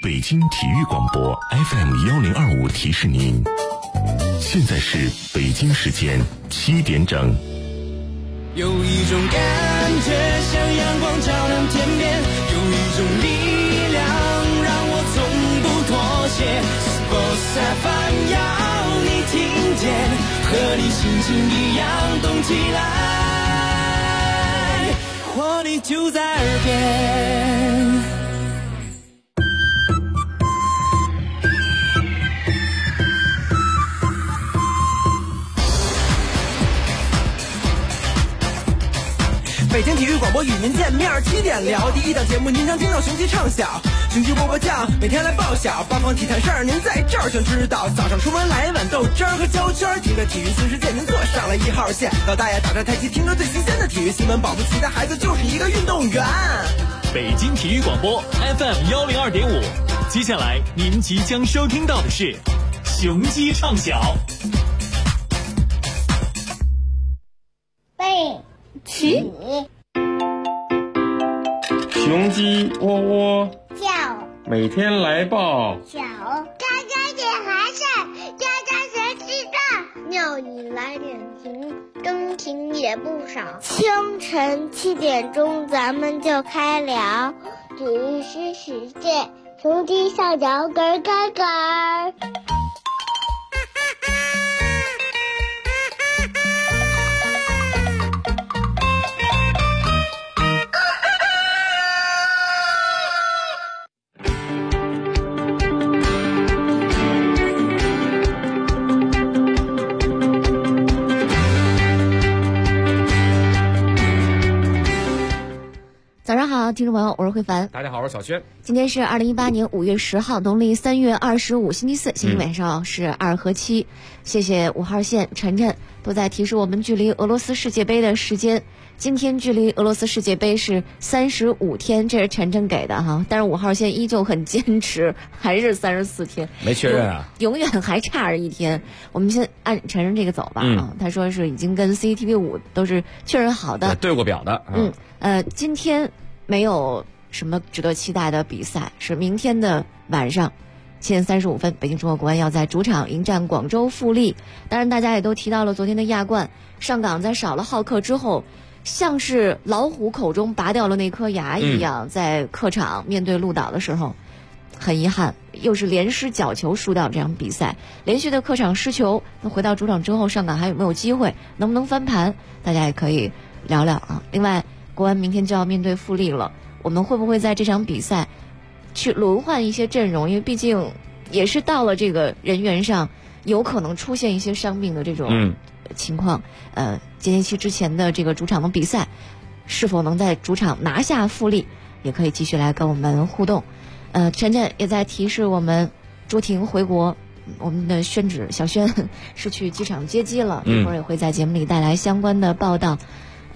北京体育广播 FM1025提示您，现在是北京时间7点整。 有一种感觉像阳光照亮天边，有一种力量让我从不妥协。Sports FM 要你听见，和你心情一样动起来，活力就在耳边。 北京体育广播与您见面，7点聊第一档节目，您将听到雄鸡唱响，雄鸡波波酱，每天来报晓，八方体坛事儿您在这儿全知道。早上出门来一碗豆汁儿和焦圈，听着体育新世界，您坐上了1号线。老大爷打着太极，听着最新鲜的体育新闻，保不齐的孩子就是一个运动员。 北京体育广播 FM102.5，接下来您即将收听到的是雄鸡唱晓。 背起雄鸡喔喔叫， 每天来报小家家点孩子，家家谁知道？鸟你来点情，真情也不少。清晨7点钟，咱们就开聊体育新世界，雄鸡上脚咯咯咯。 早上好，听众朋友，我是慧凡。 大家好，我是小轩。 今天是2018年5月10号，农历3月25，星期四，星期晚上是2和7。谢谢5号线晨晨都在提示我们距离俄罗斯世界杯的时间。今天距离俄罗斯世界杯是35天，这是晨晨给的哈，但是5号线依旧很坚持，还是34天， 没确认啊， 永远还差着1天。我们先按晨晨这个走吧啊，他说是已经跟 CCTV5 都是确认好的， 对过表的。 今天没有什么值得期待的比赛，是明天的晚上7点35分，北京中国国安要在主场迎战广州富力。当然大家也都提到了昨天的亚冠，上港在少了浩克之后，像是老虎口中拔掉了那颗牙一样，在客场面对鹿岛的时候，很遗憾又是连失角球输掉这场比赛，连续的客场失球。那回到主场之后，上港还有没有机会，能不能翻盘，大家也可以聊聊啊。另外国安明天就要面对富力了，我们会不会在这场比赛去轮换一些阵容？因为毕竟也是到了这个人员上有可能出现一些伤病的这种情况。节前期之前的这个主场的比赛，是否能在主场拿下富力，也可以继续来跟我们互动。晨晨也在提示我们朱婷回国，我们的宣旨小轩是去机场接机了，一会儿也会在节目里带来相关的报道。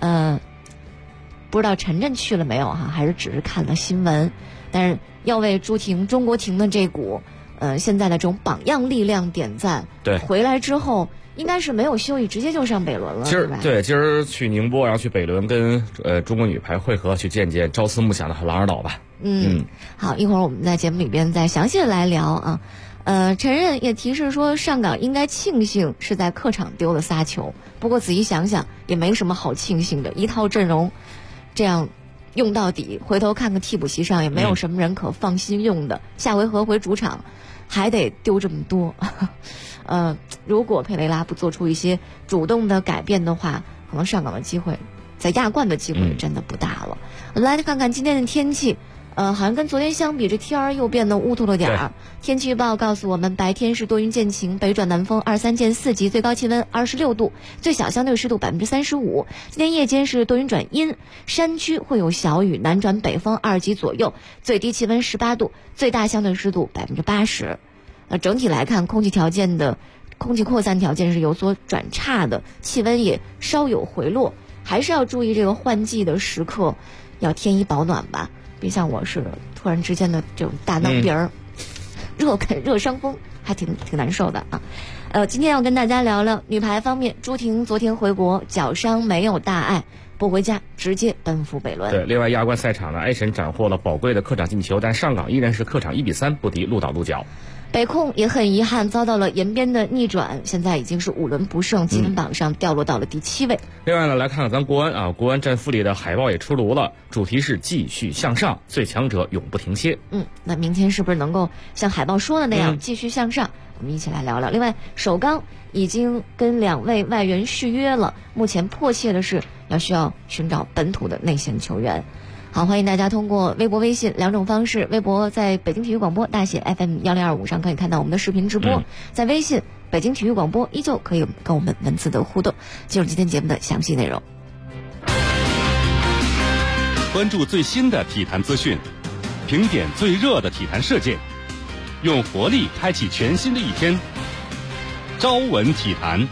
不知道晨晨去了没有哈，还是只是看了新闻，但是要为朱婷中国婷的这股现在的这种榜样力量点赞。 对， 回来之后应该是没有休息，直接就上北仑了。今儿去宁波，然后去北仑跟中国女排会合，去见见朝思暮想的狼儿岛吧。 好，一会儿我们在节目里边再详细的来聊啊。陈震也提示说，上港应该庆幸是在客场丢了仨球，不过仔细想想也没什么好庆幸的，一套阵容这样用到底，回头看看替补席上也没有什么人可放心用的，下回合回主场还得丢这么多。如果佩雷拉不做出一些主动的改变的话，可能上港的机会，在亚冠的机会真的不大了。来看看今天的天气。好像跟昨天相比，这天儿又变得乌突了点儿。天气预报告诉我们，白天是多云见晴，北转南风23见4级，最高气温26度，最小相对湿度35%。今天夜间是多云转阴，山区会有小雨，南转北风2级左右，最低气温18度，最大相对湿度80%。整体来看，空气扩散条件是有所转差的，气温也稍有回落，还是要注意这个换季的时刻，要添衣保暖吧。别像我似的，突然之间的这种大囊鼻儿，热伤风，还挺难受的啊。今天要跟大家聊聊女排方面，朱婷昨天回国，脚伤没有大碍， 不回家，直接奔赴北仑。 对，另外亚冠赛场呢，埃神斩获了宝贵的客场进球，但上港依然是客场1-3不敌鹿岛鹿角。 北控也很遗憾遭到了延边的逆转，现在已经是5轮不胜，积分榜上掉落到了第7位。 另外呢，来看看咱国安啊，国安战富里的海报也出炉了，主题是继续向上，最强者永不停歇。 那明天是不是能够像海报说的那样继续向上？我们一起来聊聊。另外，首钢已经跟2位外援续约了，目前迫切的是需要寻找本土的内线球员。好，欢迎大家通过微博、微信2种方式。微博在北京体育广播大写 FM1025上可以看到我们的视频直播，在微信北京体育广播依旧可以跟我们文字的互动。进入今天节目的详细内容， 关注最新的体坛资讯，评点最热的体坛事件，用活力开启全新的一天。朝闻体坛。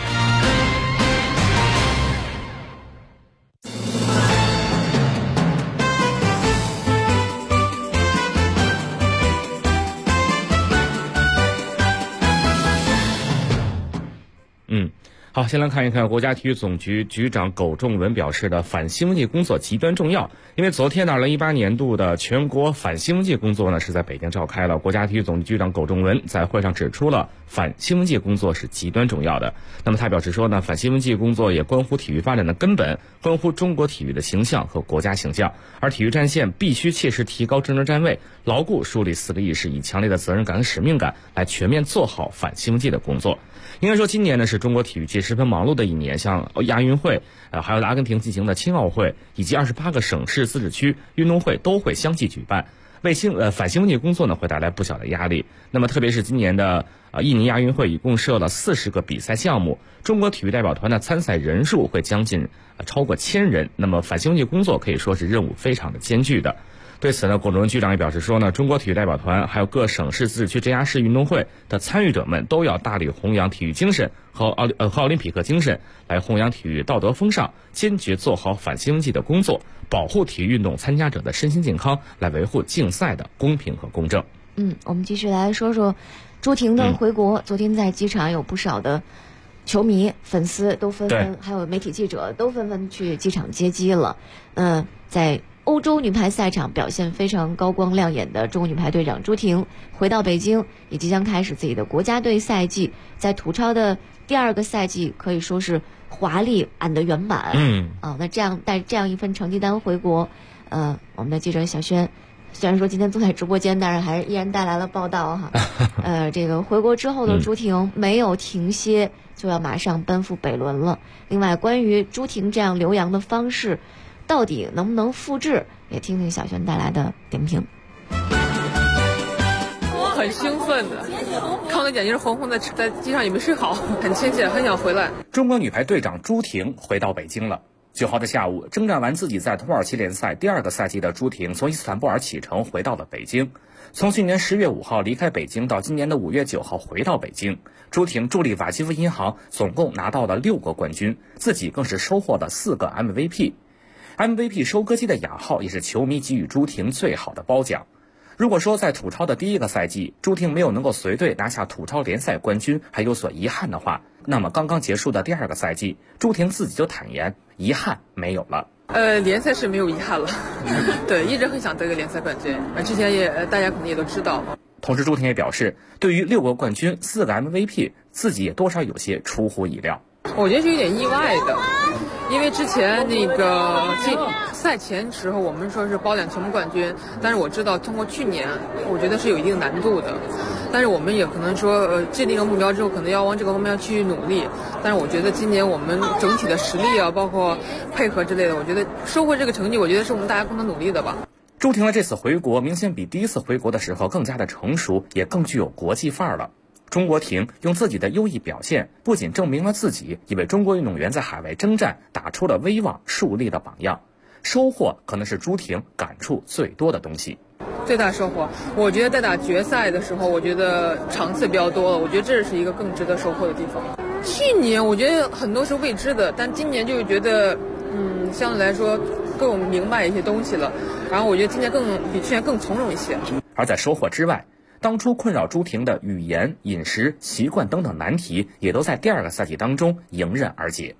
好，先来看一看国家体育总局局长苟仲文表示的反兴奋剂工作极端重要。因为昨天的2018年度的全国反兴奋剂工作呢是在北京召开了，国家体育总局局长苟仲文在会上指出了反兴奋剂工作是极端重要的。那么他表示说呢，反兴奋剂工作也关乎体育发展的根本，关乎中国体育的形象和国家形象，而体育战线必须切实提高政治站位，牢固树立4个意识，以强烈的责任感和使命感来全面做好反兴奋剂的工作。应该说今年呢是中国体育界十分忙碌的一年，像亚运会还有阿根廷进行的青奥会以及28个省市自治区运动会都会相继举办，为反兴奋剂工作呢会带来不小的压力。那么特别是今年的印尼亚运会一共设了40个比赛项目，中国体育代表团的参赛人数会将近超过1000人，那么反兴奋剂工作可以说是任务非常的艰巨的。对此呢，苟仲文局长也表示说呢，中国体育代表团还有各省市自治区直辖市运动会的参与者们都要大力弘扬体育精神和奥林匹克精神，来弘扬体育道德风尚，坚决做好反兴奋剂的工作，保护体育运动参加者的身心健康，来维护竞赛的公平和公正。 我们继续来说说朱婷的回国。昨天在机场有不少的球迷、粉丝都纷纷，还有媒体记者都纷纷去机场接机了。在欧洲女排赛场表现非常高光亮眼的中国女排队长朱婷回到北京，也即将开始自己的国家队赛季。在土超的第2个赛季可以说是华丽按得圆满。那带这样一份成绩单回国，我们的记者小轩虽然说今天坐在直播间，但是还是依然带来了报道哈。这个回国之后的朱婷没有停歇，就要马上奔赴北仑了。另外，关于朱婷这样留洋的方式到底能不能复制，也听听小轩带来的点评。 很兴奋的，看我的眼睛是红红的，在机上也没睡好，很亲切，很想回来。 中国女排队长朱婷回到北京了。9号的下午，征战完自己在土耳其联赛第2个赛季的朱婷从伊斯坦布尔启程回到了北京。从去年10月5号离开北京到今年的5月9号回到北京，朱婷助力瓦基弗银行总共拿到了6个冠军，自己更是收获了4个 MVP。MVP 收割机的雅号也是球迷给予朱婷最好的褒奖。如果说在土超的第1个赛季，朱婷没有能够随队拿下土超联赛冠军还有所遗憾的话，那么刚刚结束的第2个赛季，朱婷自己就坦言遗憾没有了。 联赛是没有遗憾了，对，一直很想得个联赛冠军，之前也大家可能也都知道。 同时朱婷也表示，对于6个冠军4个 MVP， 自己也多少有些出乎意料。 我觉得是有点意外的，因为之前那个赛前时候我们说是包揽全部冠军，但是我知道通过去年，我觉得是有一定难度的。但是我们也可能说制定一个目标之后，可能要往这个方面去努力。但是我觉得今年我们整体的实力啊，包括配合之类的，我觉得收获这个成绩，我觉得是我们大家共同努力的吧。 朱婷的这次回国明显比第1次回国的时候更加的成熟，也更具有国际范儿了。中国婷用自己的优异表现，不仅证明了自己，也为中国运动员在海外征战打出了威望，树立了榜样。收获可能是朱婷感触最多的东西。 最大收获，我觉得在打决赛的时候，我觉得场次比较多了，我觉得这是一个更值得收获的地方。去年我觉得很多是未知的，但今年就觉得，相对来说更明白一些东西了。然后我觉得今年比去年更从容一些。 而在收获之外，当初困扰朱婷的语言、饮食习惯等等难题，也都在第2个赛季当中迎刃而解。 这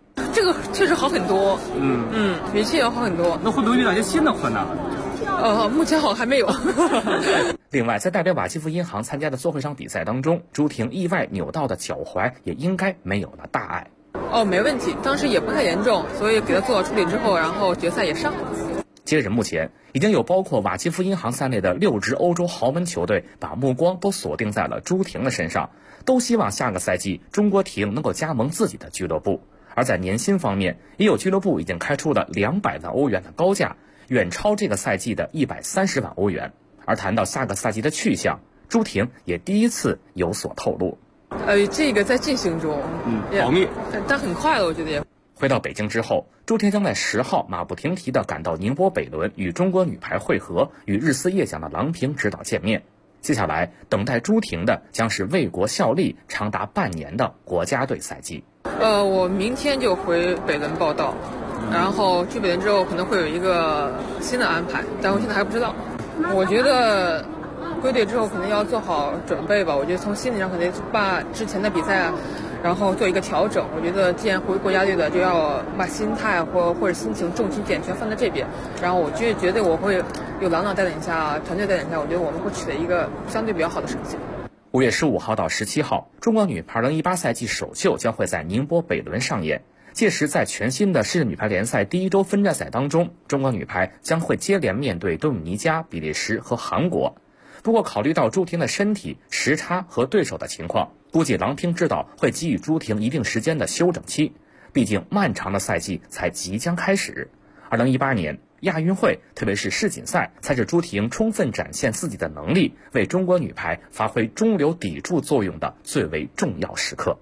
个确实好很多，比以前要好很多。 那会不会遇到一些新的困难？ 目前好像还没有。 另外，在代表瓦基弗银行参加的做会上比赛当中，朱婷意外扭到的脚踝也应该没有了大碍。 没问题，当时也不太严重，所以给他做了处理之后，然后决赛也上了。 截止目前，已经有包括瓦基弗银行在内的6支欧洲豪门球队把目光都锁定在了朱婷的身上，都希望下个赛季中国婷能够加盟自己的俱乐部。而在年薪方面，也有俱乐部已经开出了200万欧元的高价，远超这个赛季的130万欧元。而谈到下个赛季的去向，朱婷也第一次有所透露。 这个在进行中， 保密， 但很快了，我觉得也。 回到北京之后，朱婷将在10号马不停蹄地赶到宁波北仑与中国女排会合，与日思夜想的郎平指导见面。接下来等待朱婷的将是为国效力长达半年的国家队赛季。 我明天就回北仑报道，然后去北仑之后可能会有一个新的安排，但我现在还不知道。我觉得归队之后肯定要做好准备吧，我觉得从心理上肯定把之前的比赛然后做一个调整。我觉得既然回国家队的，就要把心态或者心情重心点全放在这边。然后我觉得我会有郎朗带领下，团队带领下，我觉得我们会取得一个相对比较好的成绩。 5月15号到17号，中国女排2018赛季首秀将会在宁波北仑上演。届时，在全新的世界女排联赛第1周分站赛当中，中国女排将会接连面对多米尼加、比利时和韩国。不过，考虑到朱婷的身体、时差和对手的情况，估计郎平指导会给予朱婷一定时间的休整期。毕竟，漫长的赛季才即将开始。2018年亚运会，特别是世锦赛，才是朱婷充分展现自己的能力，为中国女排发挥中流砥柱作用的最为重要时刻。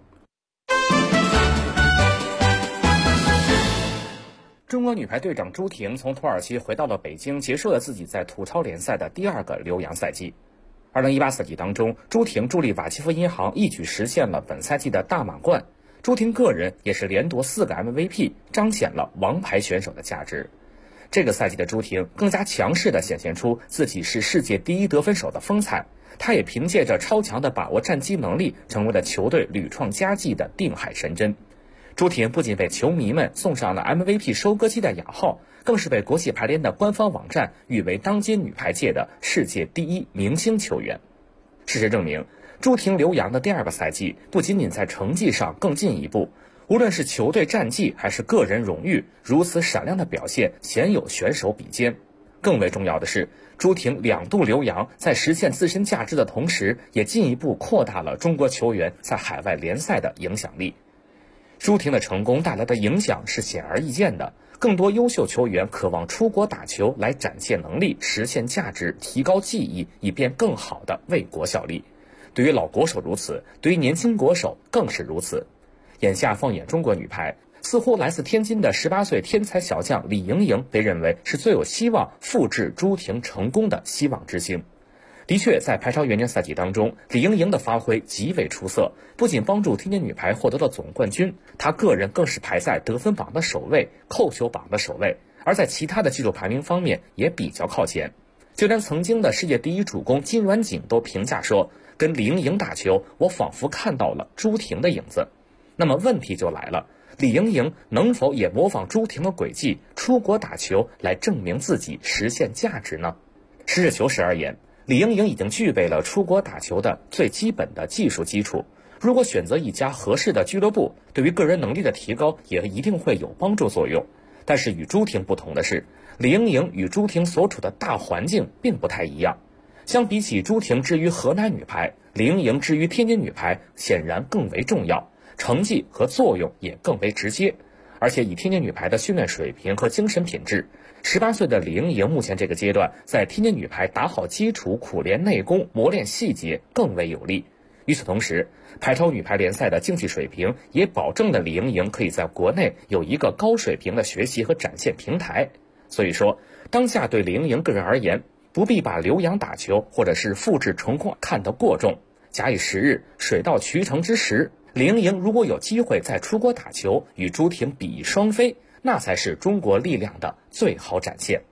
中国女排队长朱婷从土耳其回到了北京，结束了自己在土超联赛的第2个留洋赛季。2018赛季当中，朱婷助力瓦基弗银行一举实现了本赛季的大满贯。朱婷个人也是连夺4个 MVP， 彰显了王牌选手的价值。这个赛季的朱婷更加强势地显现出自己是世界第1得分手的风采，她也凭借着超强的把握战机能力，成为了球队屡创佳绩的定海神针。朱婷不仅被球迷们送上了 MVP 收割机的雅号，更是被国际排联的官方网站誉为当今女排界的世界第1明星球员。事实证明，朱婷留洋的第2个赛季不仅仅在成绩上更进一步，无论是球队战绩还是个人荣誉，如此闪亮的表现鲜有选手比肩。更为重要的是，朱婷2度留洋，在实现自身价值的同时，也进一步扩大了中国球员在海外联赛的影响力。朱婷的成功带来的影响是显而易见的，更多优秀球员渴望出国打球来展现能力、实现价值、提高技艺，以便更好地为国效力。对于老国手如此，对于年轻国手更是如此。眼下放眼中国女排，似乎来自天津的18岁天才小将李盈莹被认为是最有希望复制朱婷成功的希望之星。的确，在排超元年赛季当中，李盈莹的发挥极为出色，不仅帮助天津女排获得了总冠军，她个人更是排在得分榜的首位、扣球榜的首位，而在其他的技术排名方面也比较靠前。就连曾经的世界第1主攻金软景都评价说，跟李盈莹打球，我仿佛看到了朱婷的影子。那么问题就来了，李盈莹能否也模仿朱婷的轨迹，出国打球来证明自己，实现价值呢？实事求是而言，李盈莹已经具备了出国打球的最基本的技术基础，如果选择一家合适的俱乐部，对于个人能力的提高也一定会有帮助作用。但是与朱婷不同的是，李盈莹与朱婷所处的大环境并不太一样。相比起朱婷之于河南女排，李盈莹之于天津女排显然更为重要，成绩和作用也更为直接。而且以天津女排的训练水平和精神品质，18岁的李盈莹目前这个阶段在天津女排打好基础、苦练内功、磨练细节更为有利。与此同时，排超女排联赛的竞技水平也保证了李盈莹可以在国内有一个高水平的学习和展现平台。所以说，当下对李盈莹个人而言，不必把留洋打球或者是复制成功看得过重。假以时日，水到渠成之时，李盈莹如果有机会再出国打球，与朱婷比翼双飞，那才是中国力量的最好展现。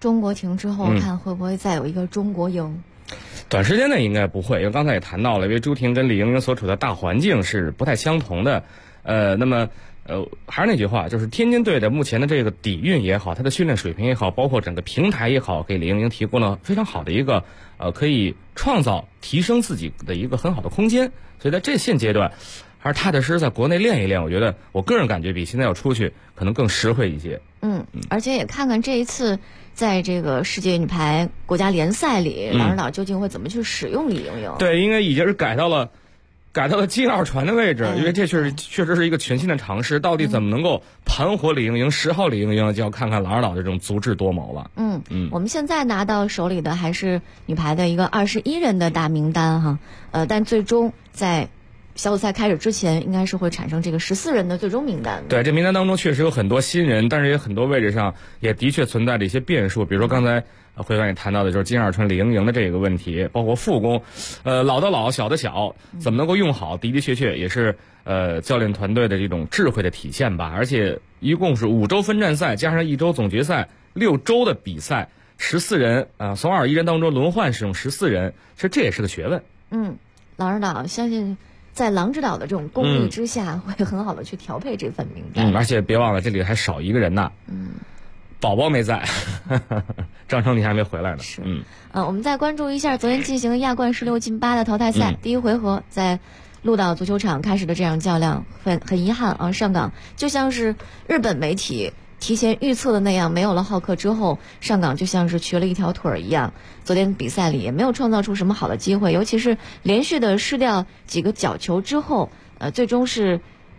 中国停之后，看会不会再有一个中国赢？ 短时间内应该不会，因为刚才也谈到了，因为朱婷跟李盈莹所处的大环境是不太相同的。那么还是那句话，就是天津队的目前的这个底蕴也好，它的训练水平也好，包括整个平台也好，给李盈莹提供了非常好的一个可以创造提升自己的一个很好的空间。所以在这现阶段，还是踏踏实实在国内练一练，我觉得我个人感觉比现在要出去可能更实惠一些。 而且也看看这一次在这个世界女排国家联赛里，郎指导究竟会怎么去使用李盈莹。 对，应该已经是改到了金二传的位置，因为这确实是一个全新的尝试。到底怎么能够盘活李盈莹，10号李盈莹，就要看看郎指导的这种足智多谋了。 我们现在拿到手里的还是女排的一个21人的大名单哈，但最终在小组赛开始之前，应该是会产生这个14人的最终名单。 对，这名单当中确实有很多新人，但是也很多位置上也的确存在着一些变数，比如说刚才会员也谈到的就是金二传李盈莹的这个问题，包括副攻，老的老，小的小，怎么能够用好，的确也是教练团队的这种智慧的体现吧。而且一共是5周分站赛，加上1周总决赛，6周的比赛，14人从21人当中轮换使用14人，其实这也是个学问。 郎指导相信在郎指导的这种功力之下，会很好的去调配这份名单。 而且别忘了这里还少一个人呢。宝宝没在，张成你还没回来呢。 是。我们再关注一下昨天进行的亚冠16进8的淘汰赛，第一回合在鹿岛足球场开始的这场较量，很遗憾啊，上港就像是日本媒体提前预测的那样，没有了浩克之后，上港就像是瘸了一条腿一样。昨天比赛里也没有创造出什么好的机会，尤其是连续的失掉几个角球之后，最终是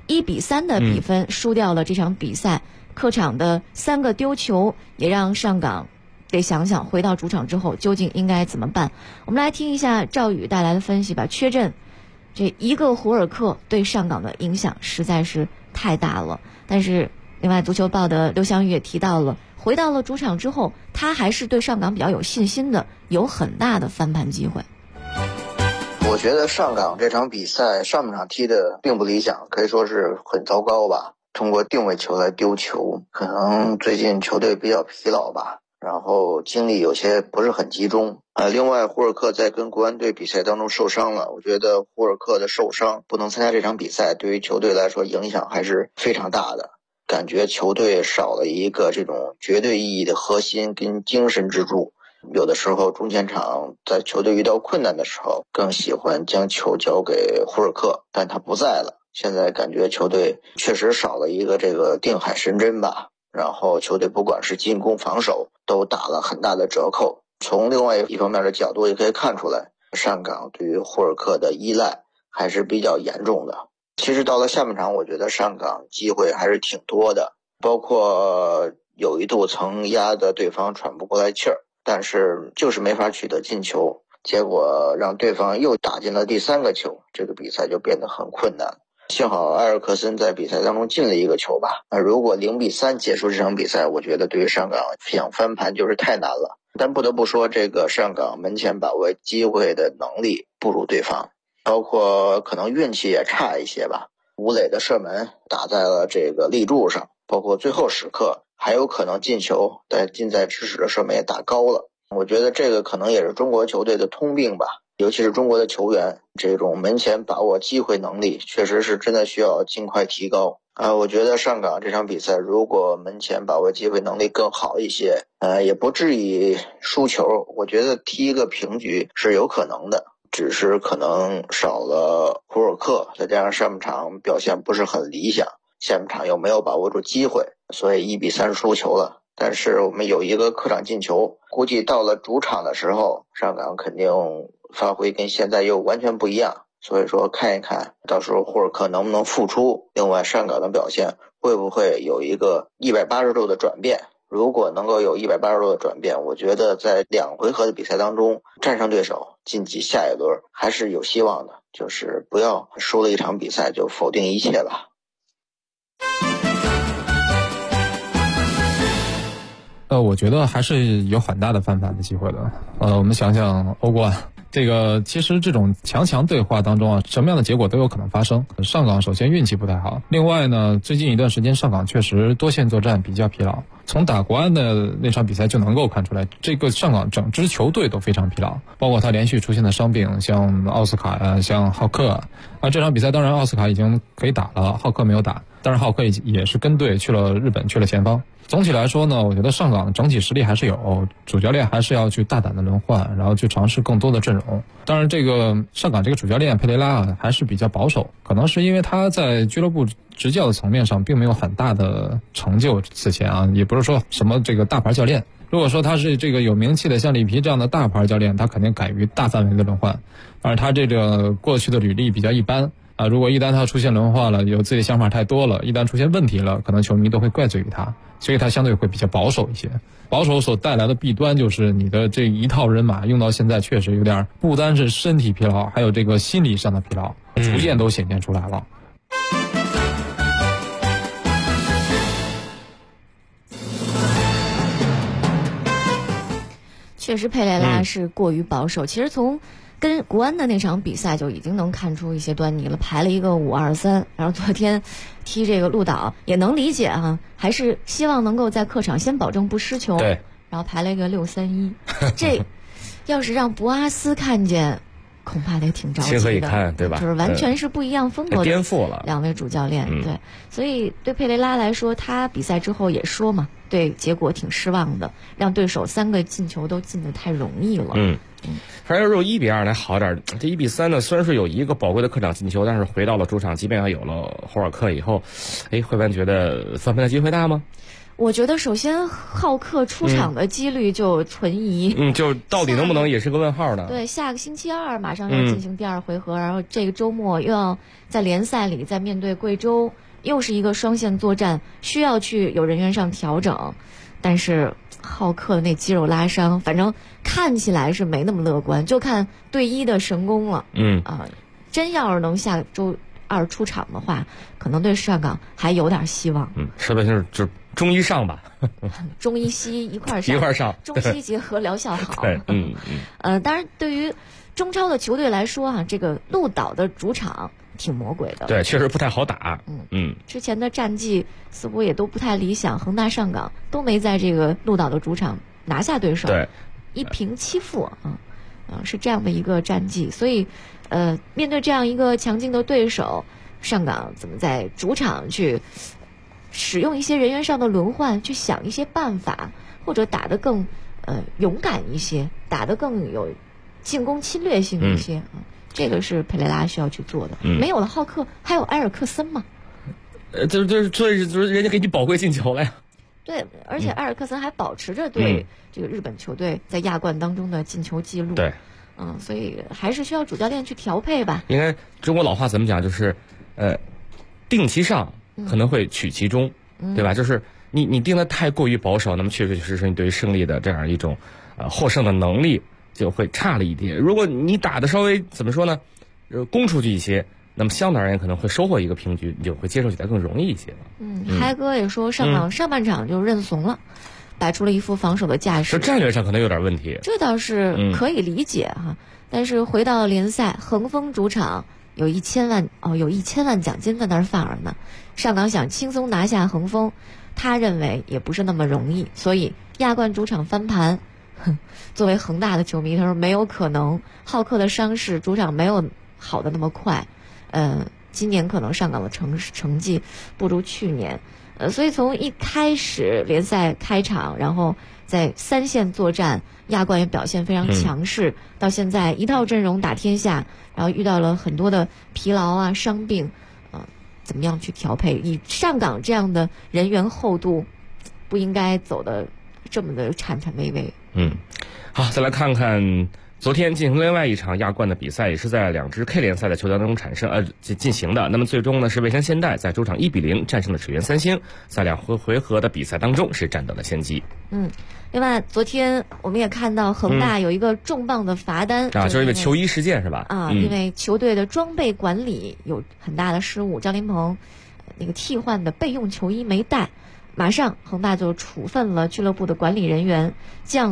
1-3的比分输掉了这场比赛。客场的3个丢球也让上港得想想回到主场之后究竟应该怎么办。我们来听一下赵宇带来的分析吧。缺阵这一个胡尔克对上港的影响实在是太大了，但是另外足球报的刘翔宇也提到了，回到了主场之后，他还是对上港比较有信心的，有很大的翻盘机会。 我觉得上港这场比赛上半场踢的并不理想，可以说是很糟糕吧。通过定位球来丢球，可能最近球队比较疲劳吧，然后精力有些不是很集中。另外胡尔克在跟国安队比赛当中受伤了，我觉得胡尔克的受伤不能参加这场比赛，对于球队来说影响还是非常大的。感觉球队少了一个这种绝对意义的核心跟精神支柱。有的时候中前场在球队遇到困难的时候，更喜欢将球交给胡尔克，但他不在了。现在感觉球队确实少了一个这个定海神针吧，然后球队不管是进攻防守都打了很大的折扣。从另外一方面的角度也可以看出来，上港对于胡尔克的依赖还是比较严重的。其实到了下半场，我觉得上港机会还是挺多的，包括有一度曾压得对方喘不过来气儿，但是就是没法取得进球，结果让对方又打进了第3个球，这个比赛就变得很困难。幸好埃尔克森在比赛当中进了1个球吧。如果0-3结束这场比赛，我觉得对于上港想翻盘就是太难了。但不得不说，这个上港门前把握机会的能力不如对方，包括可能运气也差一些吧。吴磊的射门打在了这个立柱上，包括最后时刻还有可能进球，但近在咫尺的射门也打高了。我觉得这个可能也是中国球队的通病吧。尤其是中国的球员，这种门前把握机会能力确实是真的需要尽快提高。我觉得上港这场比赛如果门前把握机会能力更好一些，也不至于输球，我觉得踢一个平局是有可能的，只是可能少了胡尔克，再加上上半场表现不是很理想，下半场又没有把握住机会，所以1-3输球了。但是我们有一个客场进球，估计到了主场的时候，上港肯定发挥跟现在又完全不一样，所以说看一看到时候胡尔克能不能复出，另外上港的表现会不会有一个180度的转变。如果能够有180度的转变，我觉得在2回合的比赛当中战胜对手晋级下一轮还是有希望的，就是不要输了一场比赛就否定一切吧。 我觉得还是有很大的翻盘的机会的。我们想想欧冠， 这个其实这种强对话当中啊，什么样的结果都有可能发生。上港首先运气不太好，另外呢，最近一段时间上港确实多线作战比较疲劳。从打国安的那场比赛就能够看出来，这个上港整支球队都非常疲劳，包括他连续出现的伤病，像奥斯卡啊，像浩克啊。这场比赛当然奥斯卡已经可以打了，浩克没有打，但是浩克也是跟队去了日本，去了前方。总体来说呢，我觉得上港整体实力还是有，主教练还是要去大胆的轮换，然后去尝试更多的阵容。当然这个上港这个主教练佩雷拉啊，还是比较保守，可能是因为他在俱乐部执教的层面上并没有很大的成就，此前啊也不是说什么这个大牌教练。如果说他是这个有名气的像里皮这样的大牌教练，他肯定敢于大范围的轮换，而他这个过去的履历比较一般啊，如果一旦他出现轮换了，有自己的想法太多了，一旦出现问题了，可能球迷都会怪罪于他，所以他相对会比较保守一些。保守所带来的弊端就是你的这一套人马用到现在确实有点不单是身体疲劳，还有这个心理上的疲劳，逐渐都显现出来了。 确实佩雷拉是过于保守，其实从跟国安的那场比赛就已经能看出一些端倪了，排了一个5-2-3，然后昨天踢这个鹿岛也能理解啊，还是希望能够在客场先保证不失球， 对， 然后排了一个6-3-1，这要是让博阿斯看见，恐怕得挺着急的， 情何以堪，对吧？ 就是完全是不一样风格的颠覆了两位主教练，对，所以对佩雷拉来说，他比赛之后也说嘛，对结果挺失望的，让对手3个进球都进得太容易了。 反正如果1-2来好点，这1-3呢，虽然说有一个宝贵的客场进球，但是回到了主场，即便要有了霍尔克以后，会不会觉得翻盘的机会大吗？ 我觉得首先浩克出场的几率就存疑， 就到底能不能也是个问号呢？ 对，下个星期二马上要进行第2回合，然后这个周末又要在联赛里再面对贵州，又是一个双线作战，需要去有人员上调整，但是浩克那肌肉拉伤，反正看起来是没那么乐观，就看队医的神功了。真要是能下周2出场的话，可能对上港还有点希望。 说的就是中医上吧， 中医西医一块上，中西结合疗效好。 对， 当然对于中超的球队来说啊，这个鹿岛的主场挺魔鬼的， 对，确实不太好打。 之前的战绩似乎也都不太理想，恒大、上港都没在这个鹿岛的主场拿下对手， 对 ，1平7负是这样的一个战绩。所以，面对这样一个强劲的对手，上港怎么在主场去使用一些人员上的轮换，去想一些办法，或者打得更勇敢一些，打得更有进攻侵略性一些这个是佩雷拉需要去做的。没有了浩克，还有埃尔克森吗？ 就是人家给你宝贵进球了呀。 对，而且埃尔克森还保持着对这个日本球队在亚冠当中的进球记录。 对， 所以还是需要主教练去调配吧。 应该中国老话怎么讲？就是定其上可能会取其中，对吧？就是你定的太过于保守，那么确确实实你对于胜利的这样一种获胜的能力就会差了一点。如果你打的稍微怎么说呢，攻出去一些，那么相对而言可能会收获一个平局，你就会接受起来更容易一些了。 嗨哥也说上港上半场就认怂了，摆出了一副防守的架势， 就战略上可能有点问题， 这倒是可以理解哈。但是回到联赛，恒丰主场有1000万奖金在那儿放着呢，上港想轻松拿下恒丰，他认为也不是那么容易，所以亚冠主场翻盘。作为恒大的球迷，他说没有可能，浩克的伤势主场没有好的那么快，今年可能上港的成绩不如去年，所以从一开始联赛开场，然后在3线作战，亚冠也表现非常强势，到现在一套阵容打天下，然后遇到了很多的疲劳啊、伤病，怎么样去调配？以上港这样的人员厚度，不应该走的这么的颤颤巍巍。 好，再来看看昨天进行另外一场亚冠的比赛，也是在2支 K 联赛的球队当中进行的。那么最终呢，是蔚山现代在主场1-0战胜了水原三星，在2回合的比赛当中是占得了先机。 另外昨天我们也看到恒大有一个重磅的罚单就是因为球衣事件是吧？ 因为球队的装备管理有很大的失误，张琳芃那个替换的备用球衣没带，马上恒大就处分了俱乐部的管理人员，将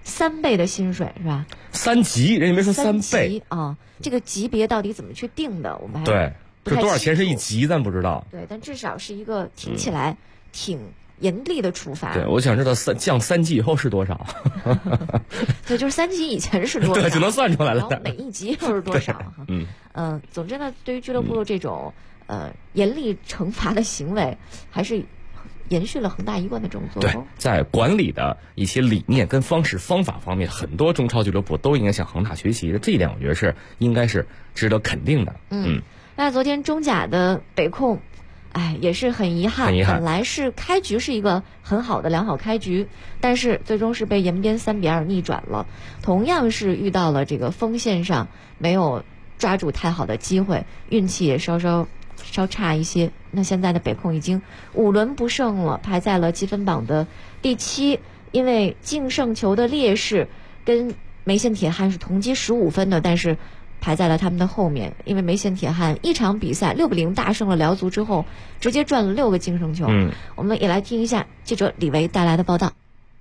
3倍的薪水是吧 ？3级，人家没说 3 倍啊，这个级别到底怎么去定的？我们还对，是多少钱是1级，咱不知道。 对，但至少是一个听起来挺严厉的处罚。 对，我想知道降3级以后是多少？ 对，就是3级以前是多少， 对，就能算出来了。 然后每一级又是多少？总之呢，对于俱乐部的这种严厉惩罚的行为，还是延续了恒大一贯的这种作风。 对，在管理的一些理念跟方式方法方面，很多中超俱乐部都应该向恒大学习的，这一点我觉得是应该是值得肯定的。 那昨天中甲的北控，也是很遗憾，本来是开局是一个很好的良好开局，但是最终是被延边3-2逆转了。同样是遇到了这个锋线上没有抓住太好的机会，运气也稍差一些。那现在的北控已经5轮不胜了，排在了积分榜的第7，因为净胜球的劣势跟梅县铁汉是同积15分的，但是排在了他们的后面。因为梅县铁汉一场比赛6-0大胜了辽足之后，直接赚了6个净胜球。我们也来听一下记者李维带来的报道。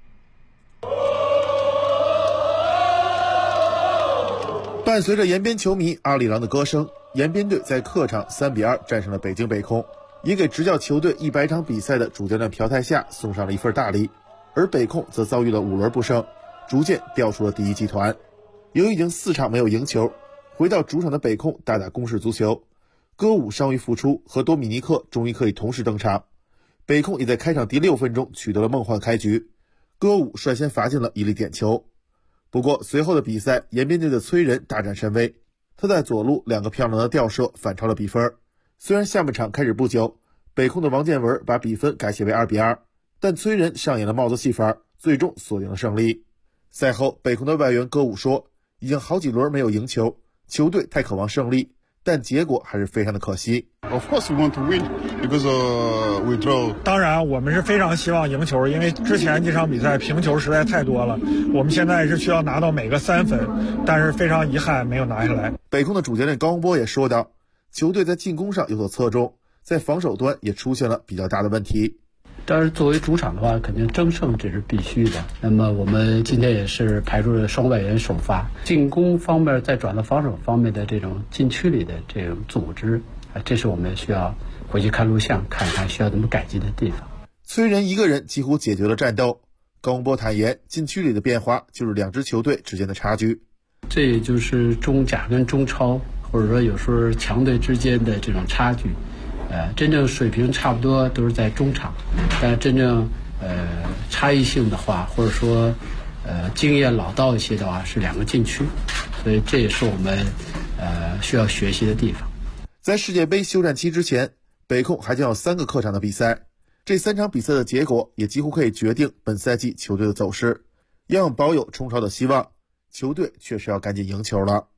伴随着延边球迷阿里郎的歌声，延边队在客场3-2战胜了北京北控，也给执教球队100场比赛的主教练朴泰夏送上了一份大礼。而北控则遭遇了5轮不胜，逐渐掉出了第一集团。由于已经4场没有赢球，回到主场的北控大打攻势足球，歌舞伤愈复出，和多米尼克终于可以同时登场。北控也在开场第6分钟取得了梦幻开局，歌舞率先罚进了一粒点球。不过随后的比赛，延边队的崔仁大展神威，他在左路2个漂亮的吊射反超了比分。虽然下半场开始不久，北控的王建文把比分改写为2-2，但崔仁上演了帽子戏法，最终锁定了胜利。赛后，北控的外援歌舞说，已经好几轮没有赢球，球队太渴望胜利，但结果还是非常的可惜。 Of course we want to win because we draw. 当然，我们是非常希望赢球，因为之前几场比赛平球实在太多了。我们现在是需要拿到每个3分，但是非常遗憾没有拿下来。 北控的主教练高洪波也说道，球队在进攻上有所侧重，在防守端也出现了比较大的问题。 但是作为主场的话，肯定争胜这是必须的。那么我们今天也是排出了双外援首发，进攻方面再转到防守方面的这种禁区里的这种组织，这是我们需要回去看录像，看看需要怎么改进的地方。 崔仁一个人几乎解决了战斗。高洪波坦言，禁区里的变化就是2支球队之间的差距。 这也就是中甲跟中超，或者说有时候强队之间的这种差距。真正水平差不多都是在中场，但真正差异性的话，或者说经验老道一些的话，是2个禁区，所以这也是我们需要学习的地方。 在世界杯休战期之前，北控还将有3个客场的比赛，这3场比赛的结果也几乎可以决定本赛季球队的走势。要想保有冲超的希望，球队确实要赶紧赢球了。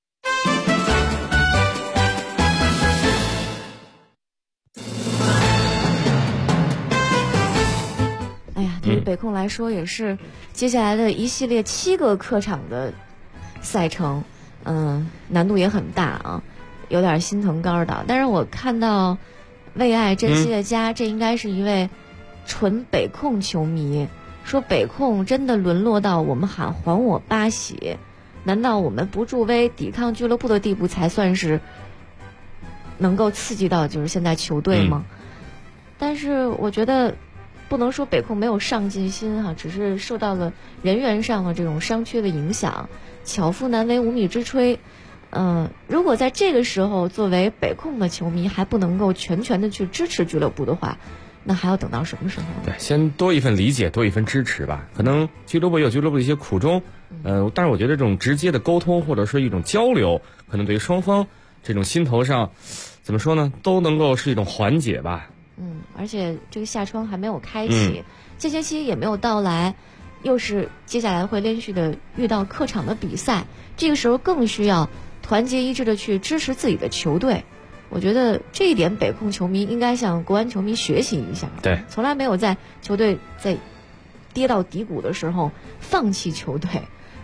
对于北控来说，也是接下来的一系列7个客场的赛程，难度也很大啊，有点心疼高尔岛。但是我看到为爱珍惜的家，这应该是一位纯北控球迷说，北控真的沦落到我们喊还我巴喜，难道我们不助威抵抗俱乐部的地步才算是能够刺激到就是现在球队吗？但是我觉得不能说北控没有上进心哈，只是受到了人员上的这种伤缺的影响，巧妇难为无米之炊。如果在这个时候作为北控的球迷还不能够全权的去支持俱乐部的话，那还要等到什么时候呢？ 对，先多一份理解，多一份支持吧。可能俱乐部有俱乐部的一些苦衷，但是我觉得这种直接的沟通或者说一种交流，可能对于双方这种心头上怎么说呢，都能够是一种缓解吧。 而且这个夏窗还没有开启，间歇期也没有到来，又是接下来会连续的遇到客场的比赛，这个时候更需要团结一致的去支持自己的球队。我觉得这一点北控球迷应该向国安球迷学习一下。 对， 从来没有在球队在跌到低谷的时候放弃球队，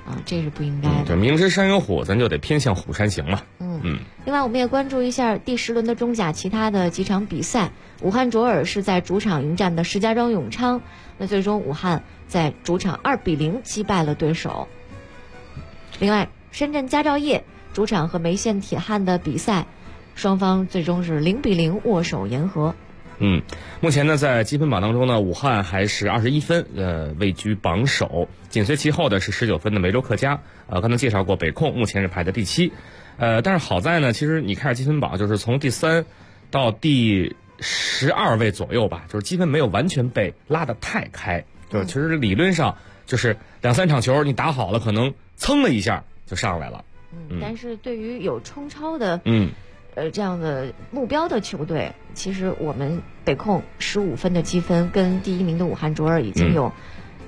啊，这是不应该的。 就明知山有虎，咱就得偏向虎山行嘛。 另外，我们也关注一下第10轮的中甲其他的几场比赛。武汉卓尔是在主场迎战的石家庄永昌，那最终武汉在主场2-0击败了对手。另外，深圳佳兆业主场和梅县铁汉的比赛，双方最终是0-0握手言和。 目前呢，在积分榜当中呢，武汉还是21分，位居榜首，紧随其后的是19分的梅州客家。刚才介绍过，北控目前是排在第7。但是好在呢，其实你看积分榜，就是从第3到第12位左右吧，就是积分没有完全被拉得太开。就是其实理论上就是2-3场球你打好了，可能蹭了一下就上来了。 但是对于有冲超的这样的目标的球队，其实我们北控15分的积分，跟第1名的武汉卓尔已经有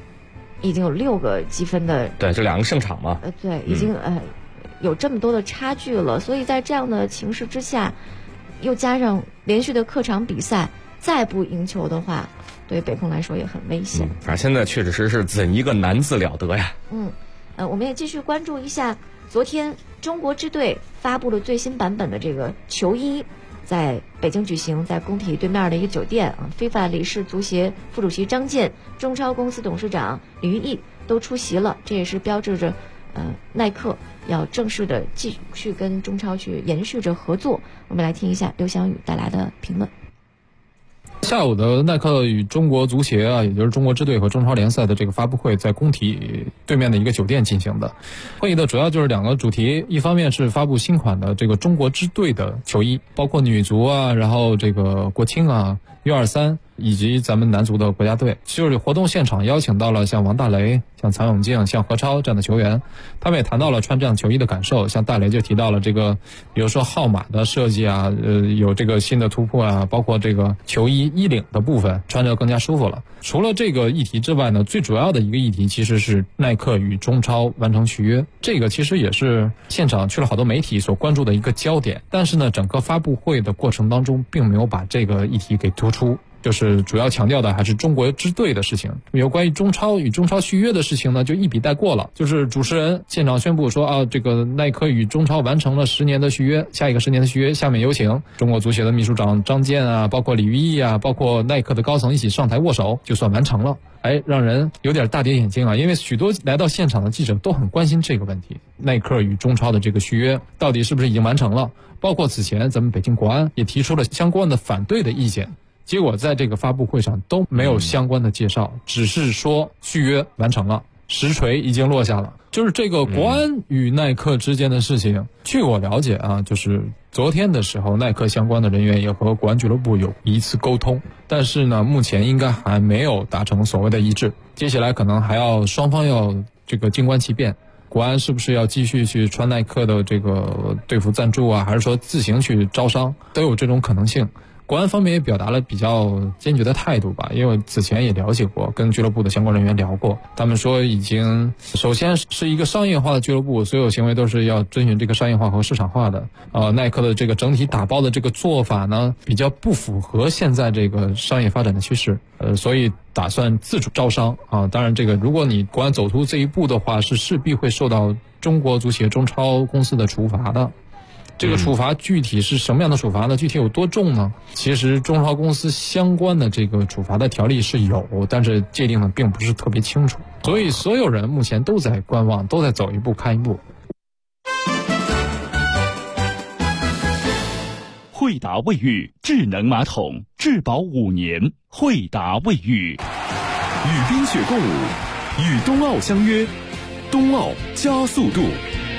6个积分的， 对，这2个胜场嘛。 对，已经有这么多的差距了，所以在这样的情势之下，又加上连续的客场比赛，再不赢球的话，对北控来说也很危险。 反正现在确实是怎一个难字了得呀。 我们也继续关注一下，昨天中国支队发布了最新版本的这个球衣，在北京举行，在工体对面的一个酒店啊。FIFA 理事足协副主席张健、中超公司董事长李玉毅都出席了，这也是标志着耐克要正式的继续跟中超去延续着合作。我们来听一下刘翔宇带来的评论。 下午的耐克与中国足协也就是中国支队和中超联赛的这个发布会，在工体对面的一个酒店进行的。会议的主要就是2个主题，一方面是发布新款的这个中国支队的球衣，包括女足然后这个国青U23以及咱们男足的国家队。就是活动现场邀请到了像王大雷、像曹永静、像何超这样的球员，他们也谈到了穿这样球衣的感受。像大雷就提到了这个，比如说号码的设计有这个新的突破包括这个球衣衣领的部分穿着更加舒服了。除了这个议题之外呢，最主要的一个议题其实是耐克与中超完成续约，这个其实也是现场去了好多媒体所关注的一个焦点。但是呢，整个发布会的过程当中并没有把这个议题给突出，就是主要强调的还是中国支队的事情。有关于中超与中超续约的事情呢，就一笔带过了。就是主持人现场宣布说这个耐克与中超完成了10年的续约，下一个10年的续约。下面有请中国足协的秘书长张健包括李玉毅包括耐克的高层一起上台握手，就算完成了。让人有点大跌眼镜因为许多来到现场的记者都很关心这个问题，耐克与中超的这个续约到底是不是已经完成了。包括此前咱们北京国安也提出了相关的反对的意见，结果在这个发布会上都没有相关的介绍，只是说续约完成了，实锤已经落下了。就是这个国安与耐克之间的事情，据我了解就是昨天的时候，耐克相关的人员也和国安俱乐部有一次沟通，但是呢，目前应该还没有达成所谓的一致。接下来可能还要双方要这个静观其变。国安是不是要继续去穿耐克的这个队服赞助还是说自行去招商，都有这种可能性。国安方面也表达了比较坚决的态度吧，因为此前也了解过，跟俱乐部的相关人员聊过，他们说已经首先是一个商业化的俱乐部，所有行为都是要遵循这个商业化和市场化的。耐克的这个整体打包的这个做法呢，比较不符合现在这个商业发展的趋势，所以打算自主招商当然这个如果你国安走出这一步的话，是势必会受到中国足协中超公司的处罚的。这个处罚具体是什么样的处罚呢？具体有多重呢？其实中超公司相关的这个处罚的条例是有，但是界定的并不是特别清楚，所以所有人目前都在观望，都在走一步看一步。 惠达卫浴智能马桶，质保5年。惠达卫浴， 与冰雪共舞，与冬奥相约，冬奥加速度。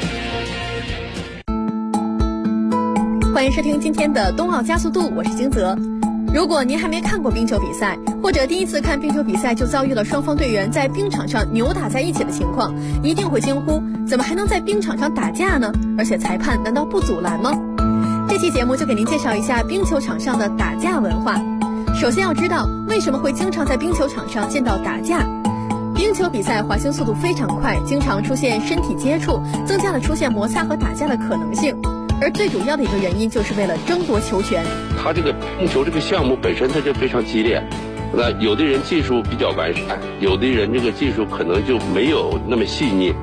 欢迎收听今天的冬奥加速度，我是金泽。如果您还没看过冰球比赛，或者第一次看冰球比赛就遭遇了双方队员在冰场上扭打在一起的情况，一定会惊呼：怎么还能在冰场上打架呢？而且裁判难道不阻拦吗？这期节目就给您介绍一下冰球场上的打架文化。首先要知道为什么会经常在冰球场上见到打架。冰球比赛滑行速度非常快，经常出现身体接触，增加了出现摩擦和打架的可能性。而最主要的一个原因就是为了争夺球权。 他这个冰球这个项目本身它就非常激烈，那有的人技术比较完善，有的人这个技术可能就没有那么细腻，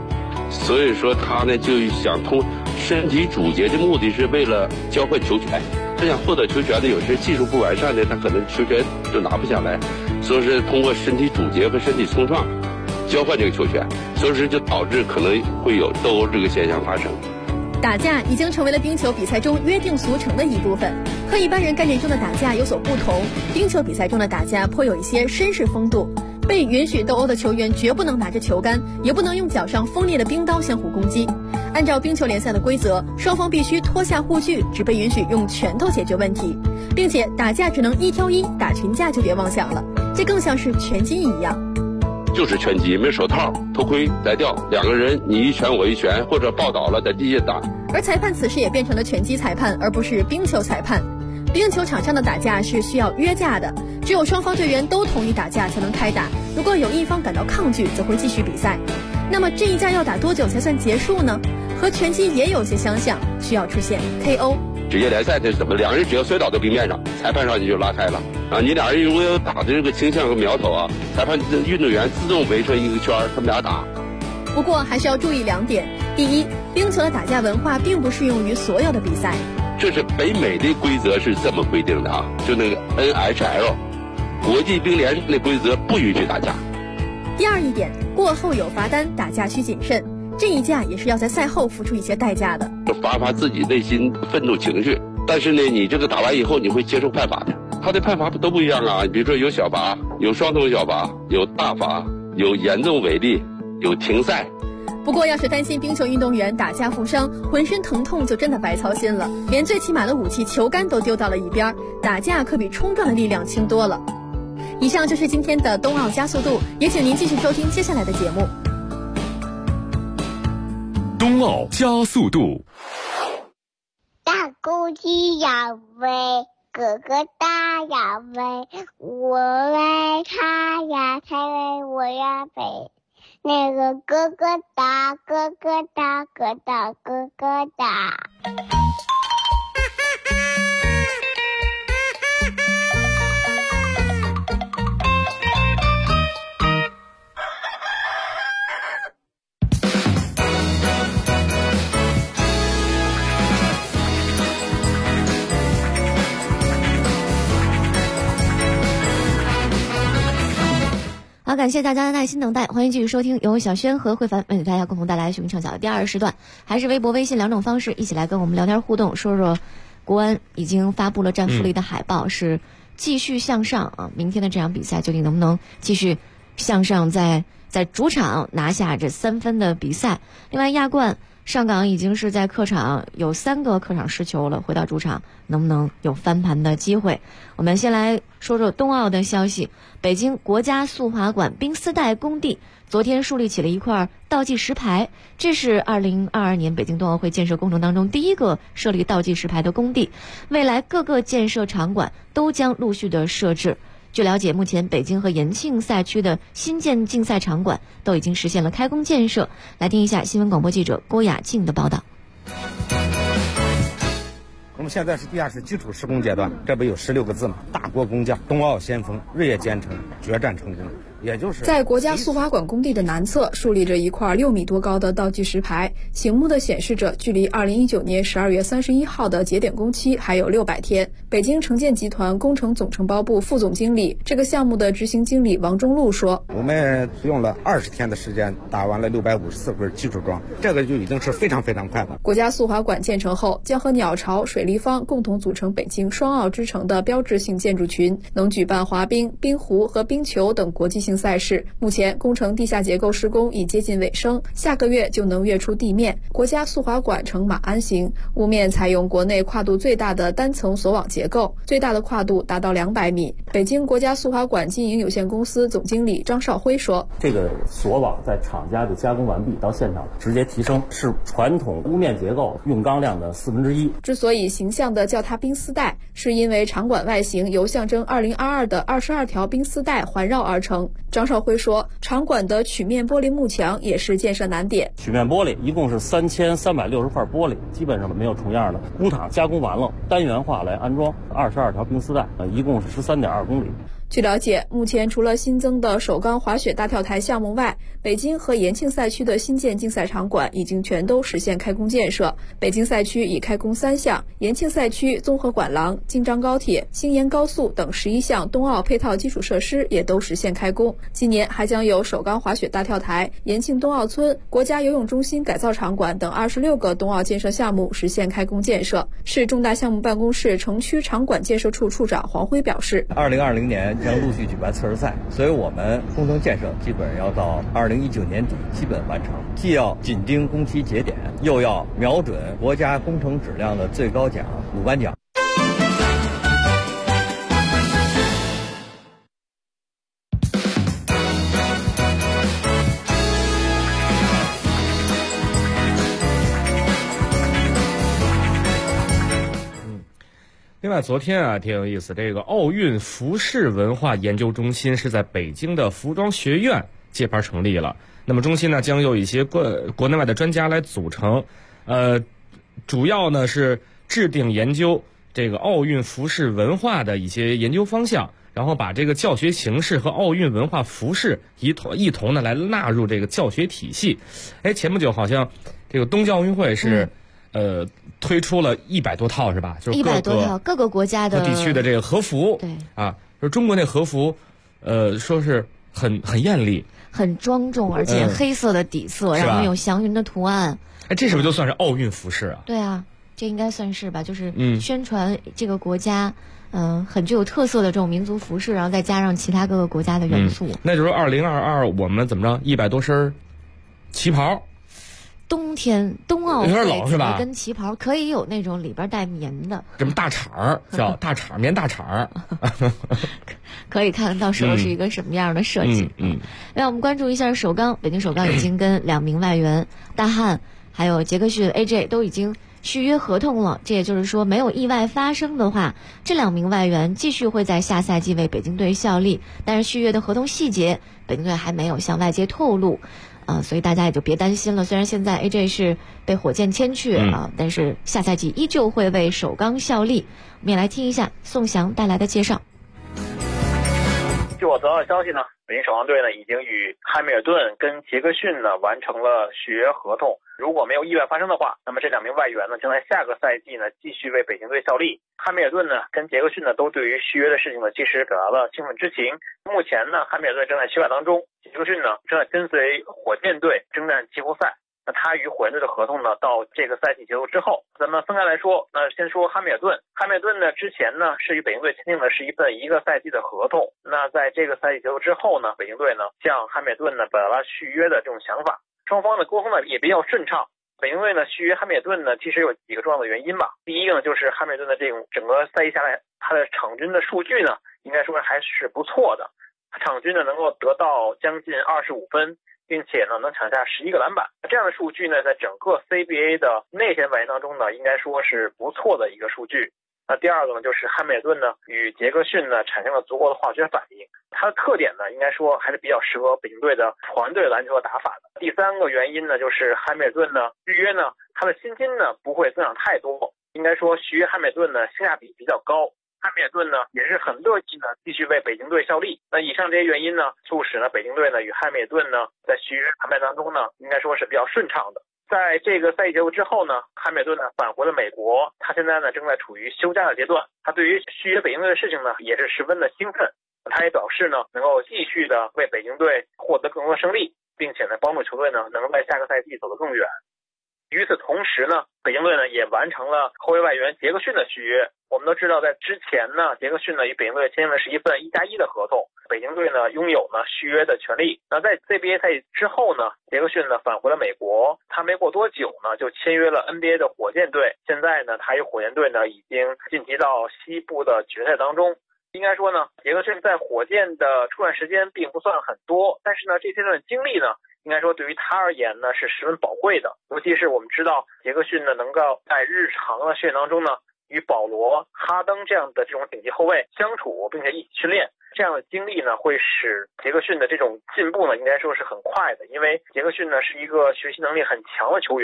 所以说他呢就想通身体阻截的目的是为了交换球权。他想获得球权的，有些技术不完善的，他可能球权就拿不下来，所以是通过身体阻截和身体冲撞交换这个球权，所以说就导致可能会有斗殴这个现象发生。 打架已经成为了冰球比赛中约定俗成的一部分。和一般人概念中的打架有所不同，冰球比赛中的打架颇有一些绅士风度。被允许斗殴的球员绝不能拿着球杆，也不能用脚上锋利的冰刀相互攻击。按照冰球联赛的规则，双方必须脱下护具，只被允许用拳头解决问题，并且打架只能1挑1，打群架就别妄想了，这更像是拳击一样。 就是拳击，没手套、头盔、摘掉，两个人你一拳我一拳，或者抱倒了在地下打。 而裁判此时也变成了拳击裁判，而不是冰球裁判。冰球场上的打架是需要约架的，只有双方队员都同意打架才能开打，如果有一方感到抗拒，则会继续比赛。那么这一架要打多久才算结束呢？和拳击也有些相像，需要出现 KO。 职业联赛这是怎么？两人只要摔倒在冰面上，裁判上去就拉开了啊！你俩人如果有打的这个倾向和苗头啊，裁判运动员自动围成一个圈，他们俩打。 不过还是要注意2点：第一，冰球的打架文化并不适用于所有的比赛。 这是北美的规则是这么规定的啊，就那个 NHL 国际冰联的规则不允许打架。 第二一点，过后有罚单，打架需谨慎。这一架也是要在赛后付出一些代价的， 发自己内心愤怒情绪。但是呢，你这个打完以后你会接受判罚的，他的判罚都不一样啊。比如说有小罚，有双重小罚，有大罚，有严重违例，有停赛。 不过要是担心冰球运动员打架负伤，浑身疼痛就真的白操心了，连最起码的武器球杆都丢到了一边，打架可比冲撞的力量轻多了。以上就是今天的冬奥加速度，也请您继续收听接下来的节目。 冬奥加速度。 大公鸡要飞，哥哥大要飞，我来他呀，他来我呀飞。那个哥哥大，哥哥大，哥大哥哥大。 好，感谢大家的耐心等待，欢迎继续收听由小轩和慧凡为大家共同带来雄鹰畅晓的第2时段，还是微博、微信2种方式，一起来跟我们聊天互动，说说国安已经发布了战俘令的海报，是继续向上啊！明天的这场比赛究竟能不能继续向上，在主场拿下这3分的比赛？另外，亚冠上港已经是在客场有3个客场失球了，回到主场能不能有翻盘的机会？我们先来说说冬奥的消息。北京国家速滑馆冰丝带工地昨天树立起了一块倒计时牌，这是2022年北京冬奥会建设工程当中第一个设立倒计时牌的工地，未来各个建设场馆都将陆续的设置。据了解，目前北京和延庆赛区的新建竞赛场馆都已经实现了开工建设。来听一下新闻广播记者郭雅静的报道。 我们现在是地下室基础施工阶段，这不有16个字吗？大国工匠，冬奥先锋，日夜兼程，决战成功。也就是在国家速滑馆工地的南侧竖立着一块6米多高的倒计时牌，醒目的显示着距离2019年12月31号的节点工期还有600天。北京城建集团工程总承包部副总经理、这个项目的执行经理王中禄说：“ 我们用了20天的时间打完了654根基础桩，这个就已经是非常非常快了。” 国家速滑馆建成后，将和鸟巢、水立方共同组成北京双奥之城的标志性建筑群，能举办滑冰、冰壶和冰球等国际性赛事。目前工程地下结构施工已接近尾声，下个月就能跃出地面。国家速滑馆呈马鞍形，屋面采用国内跨度最大的单层锁网结构，最大的跨度达到200米。北京国家速滑馆经营有限公司总经理张少辉说：“ 这个锁网在厂家的加工完毕到现场直接提升，是传统屋面结构用钢量的1/4。 之所以形象的叫它冰丝带，是因为场馆外形由象征2022的22条冰丝带环绕而成。张少辉说，场馆的曲面玻璃幕墙也是建设难点。 曲面玻璃一共是3360块玻璃，基本上没有重样的。工厂加工完了，单元化来安装22条冰丝带，一共是13.2公里。 据了解，目前除了新增的首钢滑雪大跳台项目外， 北京和延庆赛区的新建竞赛场馆已经全都实现开工建设。北京赛区已开工3项，延庆赛区综合馆廊、京张高铁、星延高速等11项冬奥配套基础设施也都实现开工。今年还将有首钢滑雪大跳台、延庆冬奥村、国家游泳中心改造场馆等26个冬奥建设项目实现开工建设。市重大项目办公室城区场馆建设处处长黄辉表示 ，2020年将陆续举办测试赛，所以我们工程建设基本要到2019年底基本完成，既要紧盯工期节点，又要瞄准国家工程质量的最高奖鲁班奖。 另外，昨天啊挺有意思，这个奥运服饰文化研究中心是在北京的服装学院揭牌成立了。那么中心呢将由一些国内外的专家来组成，主要呢是制定研究这个奥运服饰文化的一些研究方向，然后把这个教学形式和奥运文化服饰一同的来纳入这个教学体系。前不久好像这个冬季奥运会是推出了100多套是吧？就是 100多套各个国家的地区的这个和服。 对啊，说中国那和服，说是很艳丽、 很庄重，而且黑色的底色，然后有祥云的图案。 这是不是就算是奥运服饰啊？ 对啊，这应该算是吧，就是宣传这个国家很具有特色的这种民族服饰，然后再加上其他各个国家的元素。 那就是2022我们怎么着100多身旗袍。 冬天冬奥会有点老是吧？ 跟旗袍可以有那种里边带棉的， 什么大氅儿叫大氅棉大氅儿， 可以看到时候是一个什么样的设计。让我们关注一下首钢，北京首钢已经跟2名外援大汉还有杰克逊 AJ 都已经续约合同了。这也就是说，没有意外发生的话，这2名外援继续会在下赛季为北京队效力。但是续约的合同细节，北京队还没有向外界透露。所以大家也就别担心了。虽然现在 AJ 是被火箭签去但是下赛季依旧会为首钢效力。我们也来听一下宋翔带来的介绍。 据我得到的消息呢，北京首钢队呢已经与汉密尔顿跟杰克逊呢完成了续约合同。如果没有意外发生的话，那么这2名外援呢将在下个赛季呢继续为北京队效力。汉密尔顿呢跟杰克逊呢都对于续约的事情呢其实表达了兴奋之情。目前呢汉密尔顿正在休假当中，杰克逊呢正在跟随火箭队征战季后赛。那他与火箭队的合同呢到这个赛季结束之后，咱们分开来说。那先说汉密尔顿。汉密尔顿呢之前呢是与北京队签订的是一份1个赛季的合同。那在这个赛季结束之后呢，北京队呢向汉密尔顿呢表达了续约的这种想法，双方的沟通呢也比较顺畅。北京队呢续约汉密尔顿呢其实有几个重要的原因吧。第一个呢就是汉密尔顿的这种整个赛季下来，他的场均的数据呢应该说还是不错的，场均呢能够得到将近25分，并且呢能抢下11个篮板。这样的数据呢在整个 CBA 的内线外援当中呢应该说是不错的一个数据。那第二个呢就是汉密尔顿呢与杰克逊呢产生了足够的化学反应，它的特点呢应该说还是比较适合北京队的团队篮球的打法的。第三个原因呢就是汉密尔顿呢续约呢他的薪金呢不会增长太多，应该说续约汉密尔顿呢性价比比较高。汉密尔顿呢也是很乐意呢继续为北京队效力。那以上这些原因呢促使呢北京队呢与汉密尔顿呢在续约谈判当中呢应该说是比较顺畅的。在这个赛季结束之后呢，汉密尔顿呢返回了美国，他现在呢正在处于休假的阶段。他对于续约北京队的事情呢也是十分的兴奋，他也表示呢能够继续的为北京队获得更多的胜利，并且呢帮助球队呢能够在下个赛季走得更远。与此同时呢，北京队呢也完成了后卫外援杰克逊的续约。我们都知道，在之前呢，杰克逊呢与北京队签订的是一份1+1的合同，北京队呢拥有呢续约的权利。那在 CBA 赛季之后呢，杰克逊呢返回了美国，他没过多久呢就签约了 NBA 的火箭队。现在呢，他与火箭队呢已经晋级到西部的决赛当中。应该说呢，杰克逊在火箭的出战时间并不算很多，但是呢，这段经历呢，应该说对于他而言呢是十分宝贵的。尤其是我们知道，杰克逊呢能够在日常的训练当中呢，与保罗、哈登这样的这种顶级后卫相处，并且一起训练，这样的经历呢，会使杰克逊的这种进步呢，应该说是很快的。因为杰克逊呢是一个学习能力很强的球员，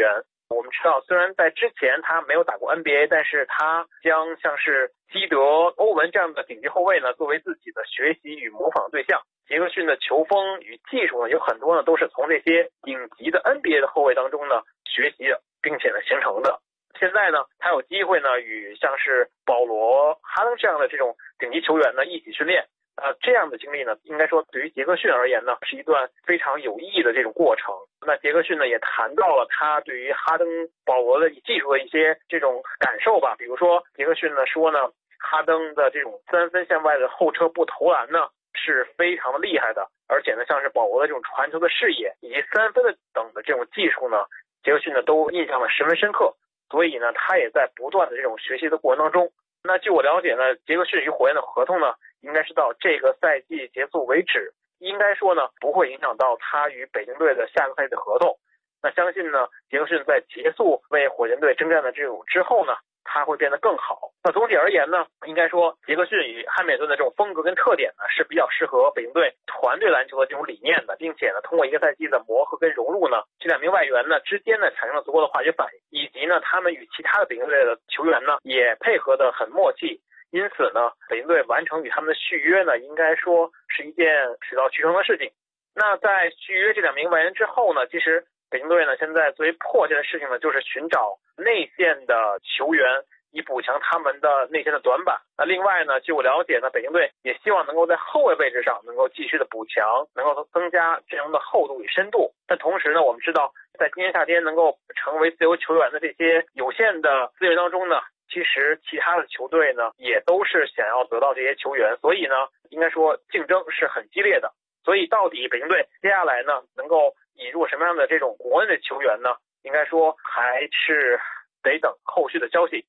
我们知道，虽然在之前他没有打过 NBA， 但是他将像是基德、欧文这样的顶级后卫呢，作为自己的学习与模仿对象。杰克逊的球风与技术呢，有很多呢都是从这些顶级的 NBA 的后卫当中呢学习的，并且呢形成的。现在呢，他有机会呢与像是保罗、哈登这样的这种顶级球员呢一起训练。这样的经历呢，应该说对于杰克逊而言呢，是一段非常有意义的这种过程。那杰克逊呢，也谈到了他对于哈登、保罗的技术的一些这种感受吧。比如说，杰克逊呢说呢，哈登的这种3分线外的后撤步投篮呢是非常的厉害的，而且呢，像是保罗的这种传球的视野以及3分的等的这种技术呢，杰克逊呢都印象呢十分深刻。所以呢，他也在不断的这种学习的过程当中。那据我了解呢，杰克逊与火焰的合同呢，应该是到这个赛季结束为止，应该说呢不会影响到他与北京队的下个赛季的合同。那相信呢，杰克逊在结束为火箭队征战的这种之后呢，他会变得更好。那总体而言呢，应该说杰克逊与汉密尔顿的这种风格跟特点呢，是比较适合北京队团队篮球的这种理念的，并且呢，通过一个赛季的磨合跟融入呢，这2名外援呢之间呢产生了足够的化学反应，以及呢，他们与其他的北京队的球员呢也配合得很默契。因此呢，北京队完成与他们的续约呢，应该说是一件水到渠成的事情。那在续约这2名外援之后呢，其实北京队呢现在最为迫切的事情呢，就是寻找内线的球员，以补强他们的内线的短板。那另外呢，据我了解呢，北京队也希望能够在后卫位置上能够继续的补强，能够增加阵容的厚度与深度。但同时呢，我们知道在今年夏天能够成为自由球员的这些有限的资源当中呢，其实其他的球队呢也都是想要得到这些球员，所以呢，应该说竞争是很激烈的。所以到底北京队接下来呢能够引入什么样的这种国内的球员呢？应该说还是得等后续的消息。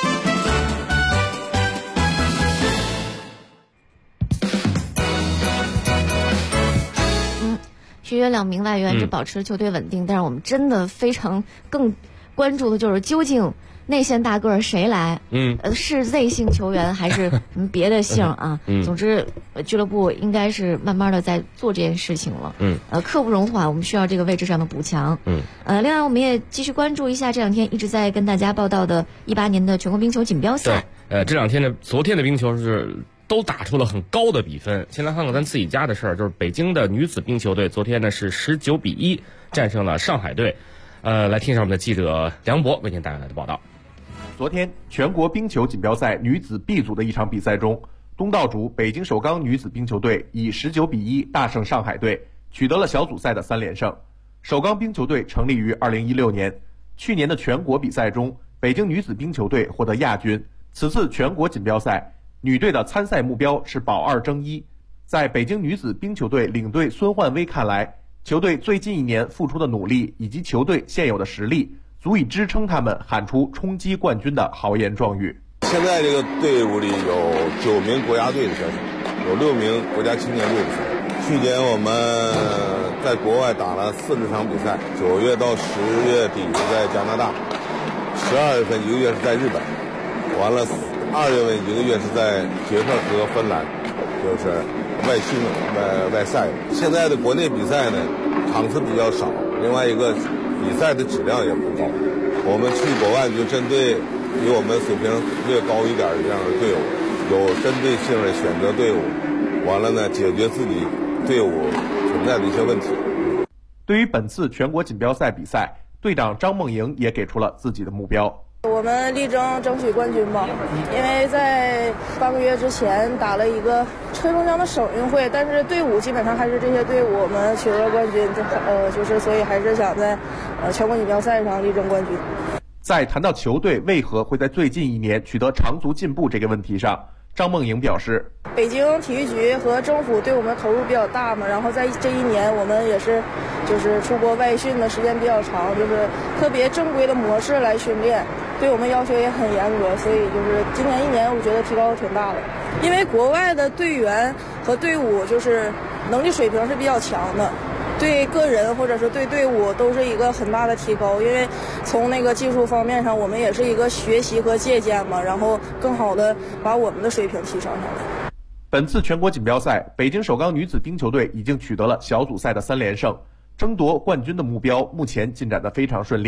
续约2名外援，只保持球队稳定，但是我们真的非常更关注的就是究竟内线大个谁来？是 Z 姓球员还是什么别的姓啊？总之，俱乐部应该是慢慢的在做这件事情了。刻不容缓，我们需要这个位置上的补强。另外我们也继续关注一下这2天一直在跟大家报道的18年的全国冰球锦标赛。 这2天的昨天的冰球是都打出了很高的比分。先来看看咱自己家的事儿，就是北京的女子冰球队昨天呢是19-1战胜了上海队。来听一下我们的记者梁博为您带来的报道。 昨天全国冰球锦标赛女子 B 组的一场比赛中，东道主北京首钢女子冰球队以19-1大胜上海队，取得了小组赛的3连胜。首钢冰球队成立于2016年，去年的全国比赛中，北京女子冰球队获得亚军。此次全国锦标赛，女队的参赛目标是保2争1。在北京女子冰球队领队孙焕薇看来，球队最近1年付出的努力以及球队现有的实力，足以支撑他们喊出冲击冠军的豪言壮语。 现在这个队伍里有9名国家队的选手，有6名国家青年队的选手。去年我们在国外打了40场比赛，9月到10月底是在加拿大，12月份1个月是在日本，完了2月份1个月是在捷克和芬兰，就是外训外赛。现在的国内比赛呢，场次比较少，另外一个比赛的质量也不高。我们去国外就针对比我们水平略高一点的这样的队伍，有针对性的选择队伍，完了呢解决自己队伍存在的一些问题。 对于本次全国锦标赛比赛，队长张梦莹也给出了自己的目标。 我们力争取冠军吧，因为在半个月之前打了一个黑龙江的省运会，但是队伍基本上还是这些队伍，我们取得了冠军，就是所以还是想在全国锦标赛上力争冠军。 在谈到球队为何会在最近1年取得长足进步这个问题上，张梦莹表示， 北京体育局和政府对我们投入比较大嘛，然后在这1年我们也是就是出国外训的时间比较长，就是特别正规的模式来训练，对我们要求也很严格，所以就是今年1年我觉得提高挺大的。因为国外的队员和队伍就是能力水平是比较强的，对个人或者是对队伍都是一个很大的提高，因为从那个技术方面上我们也是一个学习和借鉴嘛，然后更好的把我们的水平提升上来。 本次全国锦标赛，北京首钢女子冰球队已经取得了小组赛的3连胜，争夺冠军的目标目前进展得非常顺利。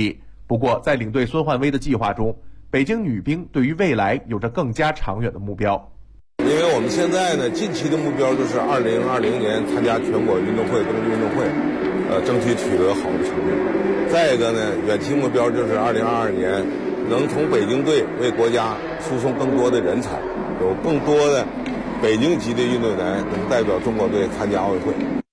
不过，在领队孙焕威的计划中，北京女兵对于未来有着更加长远的目标。 因为我们现在呢，近期的目标就是2020年参加全国运动会、冬季运动会，争取取得好的成绩。再一个呢，远期目标就是2022年能从北京队为国家输送更多的人才，有更多的北京籍的运动员能代表中国队参加奥运会。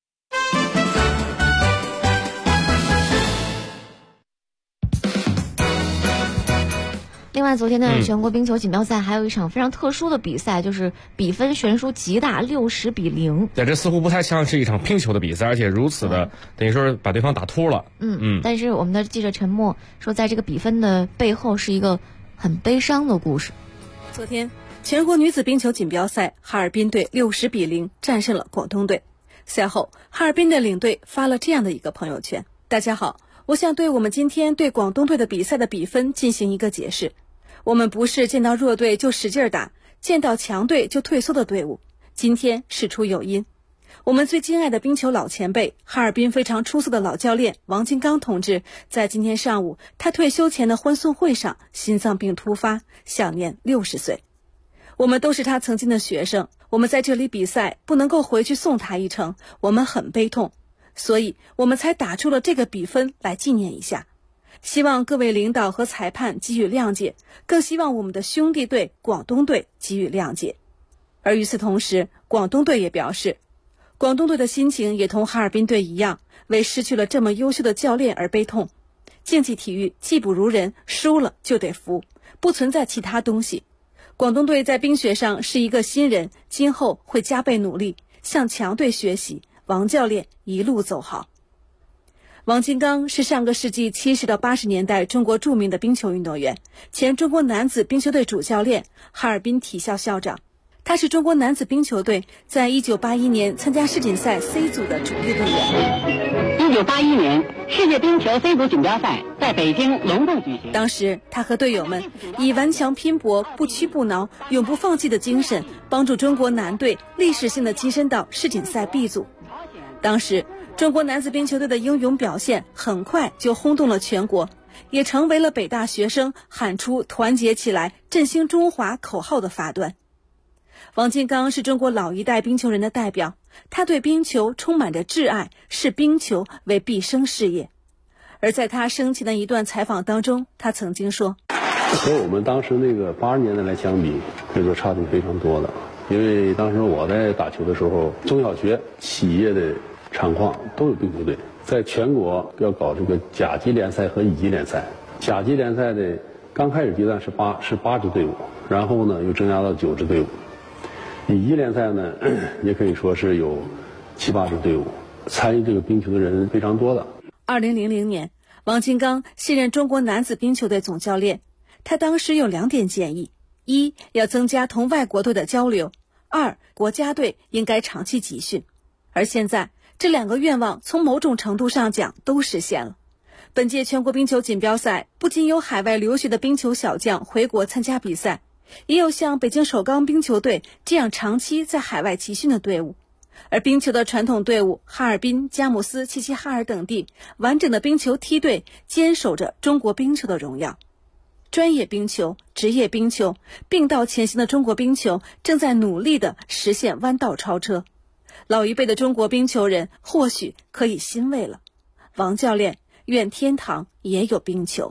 另外，昨天的全国冰球锦标赛还有一场非常特殊的比赛，就是比分悬殊极大，60-0。 对，这似乎不太像是一场拼球的比赛，而且如此的等于说把对方打秃了。 但是我们的记者陈默说，在这个比分的背后是一个很悲伤的故事。 昨天，全国女子冰球锦标赛，哈尔滨队60-0战胜了广东队。赛后，哈尔滨的领队发了这样的一个朋友圈：大家好，我想对我们今天对广东队的比赛的比分进行一个解释。我们不是见到弱队就使劲打，见到强队就退缩的队伍。今天事出有因，我们最敬爱的冰球老前辈，哈尔滨非常出色的老教练王金刚同志，在今天上午他退休前的欢送会上心脏病突发，享年60岁。我们都是他曾经的学生，我们在这里比赛不能够回去送他一程，我们很悲痛，所以我们才打出了这个比分来纪念一下。希望各位领导和裁判给予谅解，更希望我们的兄弟队广东队给予谅解。而与此同时，广东队也表示，广东队的心情也同哈尔滨队一样，为失去了这么优秀的教练而悲痛。竞技体育技不如人，输了就得服，不存在其他东西。广东队在冰雪上是一个新人，今后会加倍努力，向强队学习。王教练一路走好。王金刚是上个世纪70到80年代中国著名的冰球运动员，前中国男子冰球队主教练，哈尔滨体校校长。他是中国男子冰球队在1981年参加世锦赛 C 组的主力队员。 1981年世界冰球 C 组锦标赛在北京隆重举行。 当时他和队友们以顽强拼搏、不屈不挠、永不放弃的精神，帮助中国男队历史性的跻身到世锦赛 B 组。当时中国男子冰球队的英勇表现很快就轰动了全国，也成为了北大学生喊出团结起来振兴中华口号的发端。王金刚是中国老一代冰球人的代表，他对冰球充满着挚爱，视冰球为毕生事业。而在他生前的一段采访当中，他曾经说， 和我们当时那个80年代来相比，这个差距非常多的。因为当时我在打球的时候，中小学企业的厂矿都有冰球队，在全国要搞这个甲级联赛和乙级联赛。甲级联赛的刚开始阶段是8支队伍，然后呢又增加到9支队伍。乙级联赛呢也可以说是有7、8支队伍，参与这个冰球的人非常多的。 2000年，王金刚卸任中国男子冰球队总教练，他当时有2点建议：一，要增加同外国队的交流；二，国家队应该长期集训。而现在这2个愿望从某种程度上讲都实现了。本届全国冰球锦标赛不仅有海外留学的冰球小将回国参加比赛，也有像北京首钢冰球队这样长期在海外集训的队伍。而冰球的传统队伍哈尔滨、佳木斯、齐齐哈尔等地完整的冰球梯队坚守着中国冰球的荣耀。专业冰球、职业冰球并道前行的中国冰球正在努力地实现弯道超车。老一辈的中国冰球人或许可以欣慰了。王教练，愿天堂也有冰球。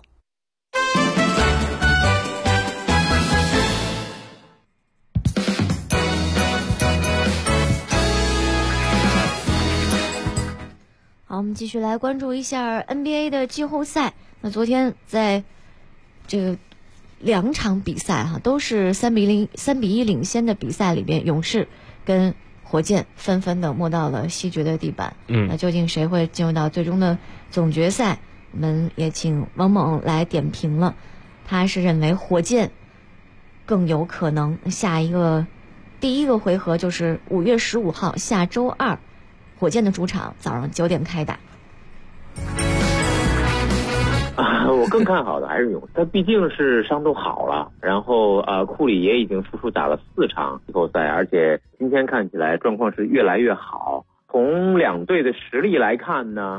好，我们继续来关注一下 NBA 的季后赛。那昨天在这个2场比赛都是3比1领先的比赛里边，勇士跟火箭纷纷的摸到了西决的地板。那究竟谁会进入到最终的总决赛？我们也请王猛来点评了。他是认为火箭更有可能第一个回合就是5月15号下周2，火箭的主场早上9点开打。 我更看好的还是勇士，他毕竟是伤都好了，然后库里也已经复出打了4场季后赛，而且今天看起来状况是越来越好。从2队的实力来看呢，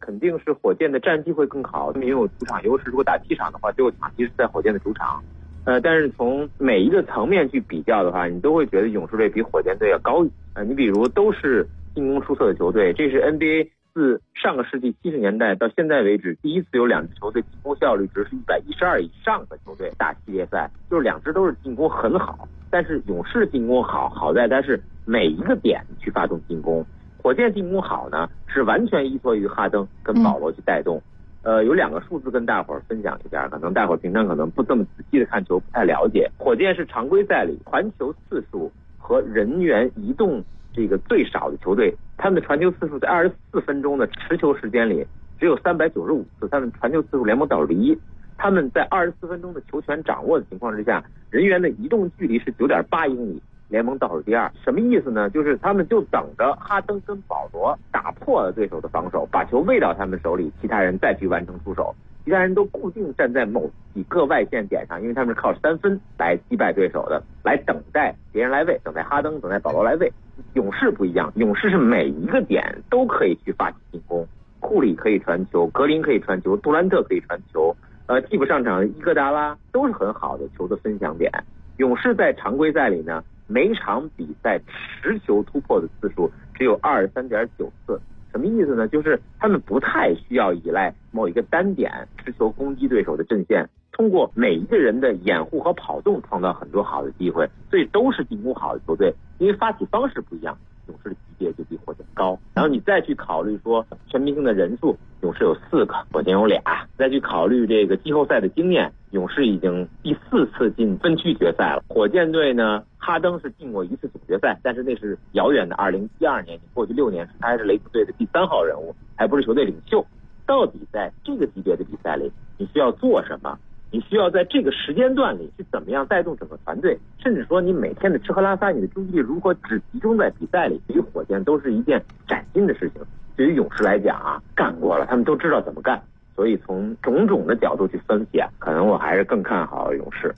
肯定是火箭的战绩会更好，因为有主场优势。如果打7场的话，最后场其实在火箭的主场。但是从每一个层面去比较的话，你都会觉得勇士队比火箭队要高一些。你比如都是进攻出色的球队，这是 NBA 自上个世纪70年代到现在为止第一次有2支球队进攻效率值是112以上的球队打系列赛，就是2支都是进攻很好。但是勇士进攻好在它是每一个点去发动进攻，火箭进攻好呢是完全依托于哈登跟保罗去带动。有2个数字跟大伙儿分享一下，可能大伙儿平常可能不这么仔细的看球，不太了解。火箭是常规赛里传球次数和人员移动这个最少的球队，他们的传球次数在24分钟的持球时间里只有395次，他们传球次数联盟倒数第一。他们在24分钟的球权掌握的情况之下，人员的移动距离是9.8英里，联盟倒数第2。什么意思呢？就是他们就等着哈登跟保罗打破了对手的防守，把球喂到他们手里，其他人再去完成出手。其他人都固定站在某几个外线点上，因为他们是靠3分来击败对手的，来等待别人来喂，等待哈登，等待保罗来喂。勇士不一样，勇士是每一个点都可以去发起进攻，库里可以传球，格林可以传球，杜兰特可以传球，替补上场伊戈达拉都是很好的球的分享点。勇士在常规赛里呢，每场比赛持球突破的次数只有23.9次。什么意思呢？就是他们不太需要依赖某一个单点持球攻击对手的阵线，通过每一个人的掩护和跑动创造很多好的机会，所以都是进攻好的球队。因为发起方式不一样，勇士的级别就比火箭高。然后你再去考虑说全明星的人数，勇士有4个，火箭有2。再去考虑这个季后赛的经验，勇士已经第4次进分区决赛了。火箭队呢，哈登是进过1次总决赛，但是那是遥远的2012年，过去6年他还是雷霆队的第3号人物，还不是球队领袖。到底在这个级别的比赛里，你需要做什么？你需要在这个时间段里去怎么样带动整个团队，甚至说你每天的吃喝拉撒，你的注意力如果只集中在比赛里，对于火箭都是一件崭新的事情。对于勇士来讲啊，干过了，他们都知道怎么干。所以从种种的角度去分析啊，可能我还是更看好勇士。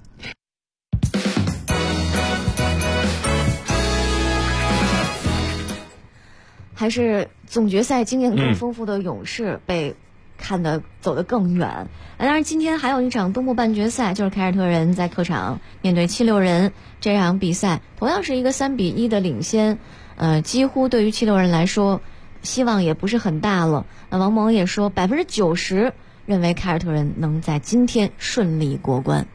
还是总决赛经验更丰富的勇士被看得走得更远。当然今天还有一场东部半决赛，就是凯尔特人在客场面对76人。这场比赛同样是一个3-1的领先，几乎对于76人来说希望也不是很大了。那王蒙也说90%认为凯尔特人能在今天顺利过关。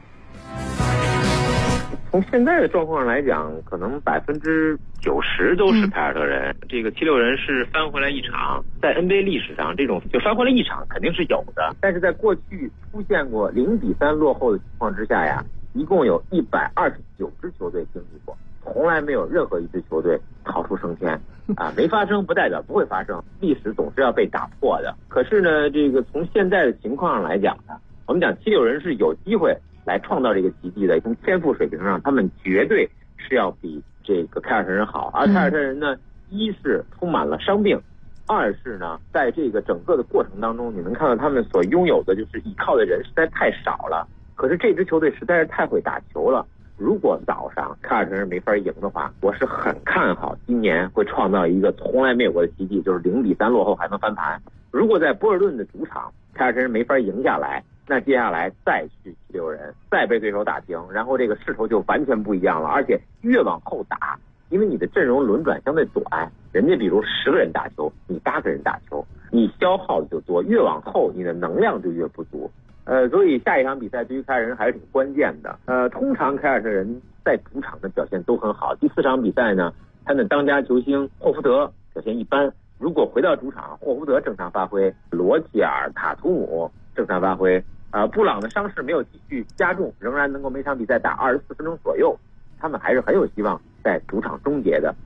从现在的状况上来讲，可能90%都是凯尔特人。这个76人是翻回来一场，在 NBA 历史上这种就翻回来一场肯定是有的，但是在过去出现过0-3落后的情况之下呀，一共有129支球队经历过，从来没有任何一支球队逃出升天啊，没发生不代表不会发生，历史总是要被打破的。可是呢，这个从现在的情况上来讲呢，我们讲76人是有机会来创造这个奇迹的，从天赋水平上，他们绝对是要比这个凯尔特人好。而凯尔特人呢，一是充满了伤病，二是呢，在这个整个的过程当中，你能看到他们所拥有的就是依靠的人实在太少了。可是这支球队实在是太会打球了。如果早上凯尔特人没法赢的话，我是很看好今年会创造一个从来没有过的奇迹，就是0-3落后还能翻盘。如果在波尔顿的主场凯尔特人没法赢下来，那接下来再去76人，再被对手打平，然后这个势头就完全不一样了。而且越往后打，因为你的阵容轮转相对短，人家比如10个人打球，你8个人打球，你消耗的就多，越往后你的能量就越不足。所以下一场比赛对于凯尔特人还是挺关键的。通常凯尔特人在主场的表现都很好。第4场比赛呢，他的当家球星霍福德表现一般。如果回到主场，霍福德正常发挥，罗齐尔、塔图姆正常发挥，布朗的伤势没有继续加重，仍然能够每场比赛打24分钟左右，他们还是很有希望在主场终结的。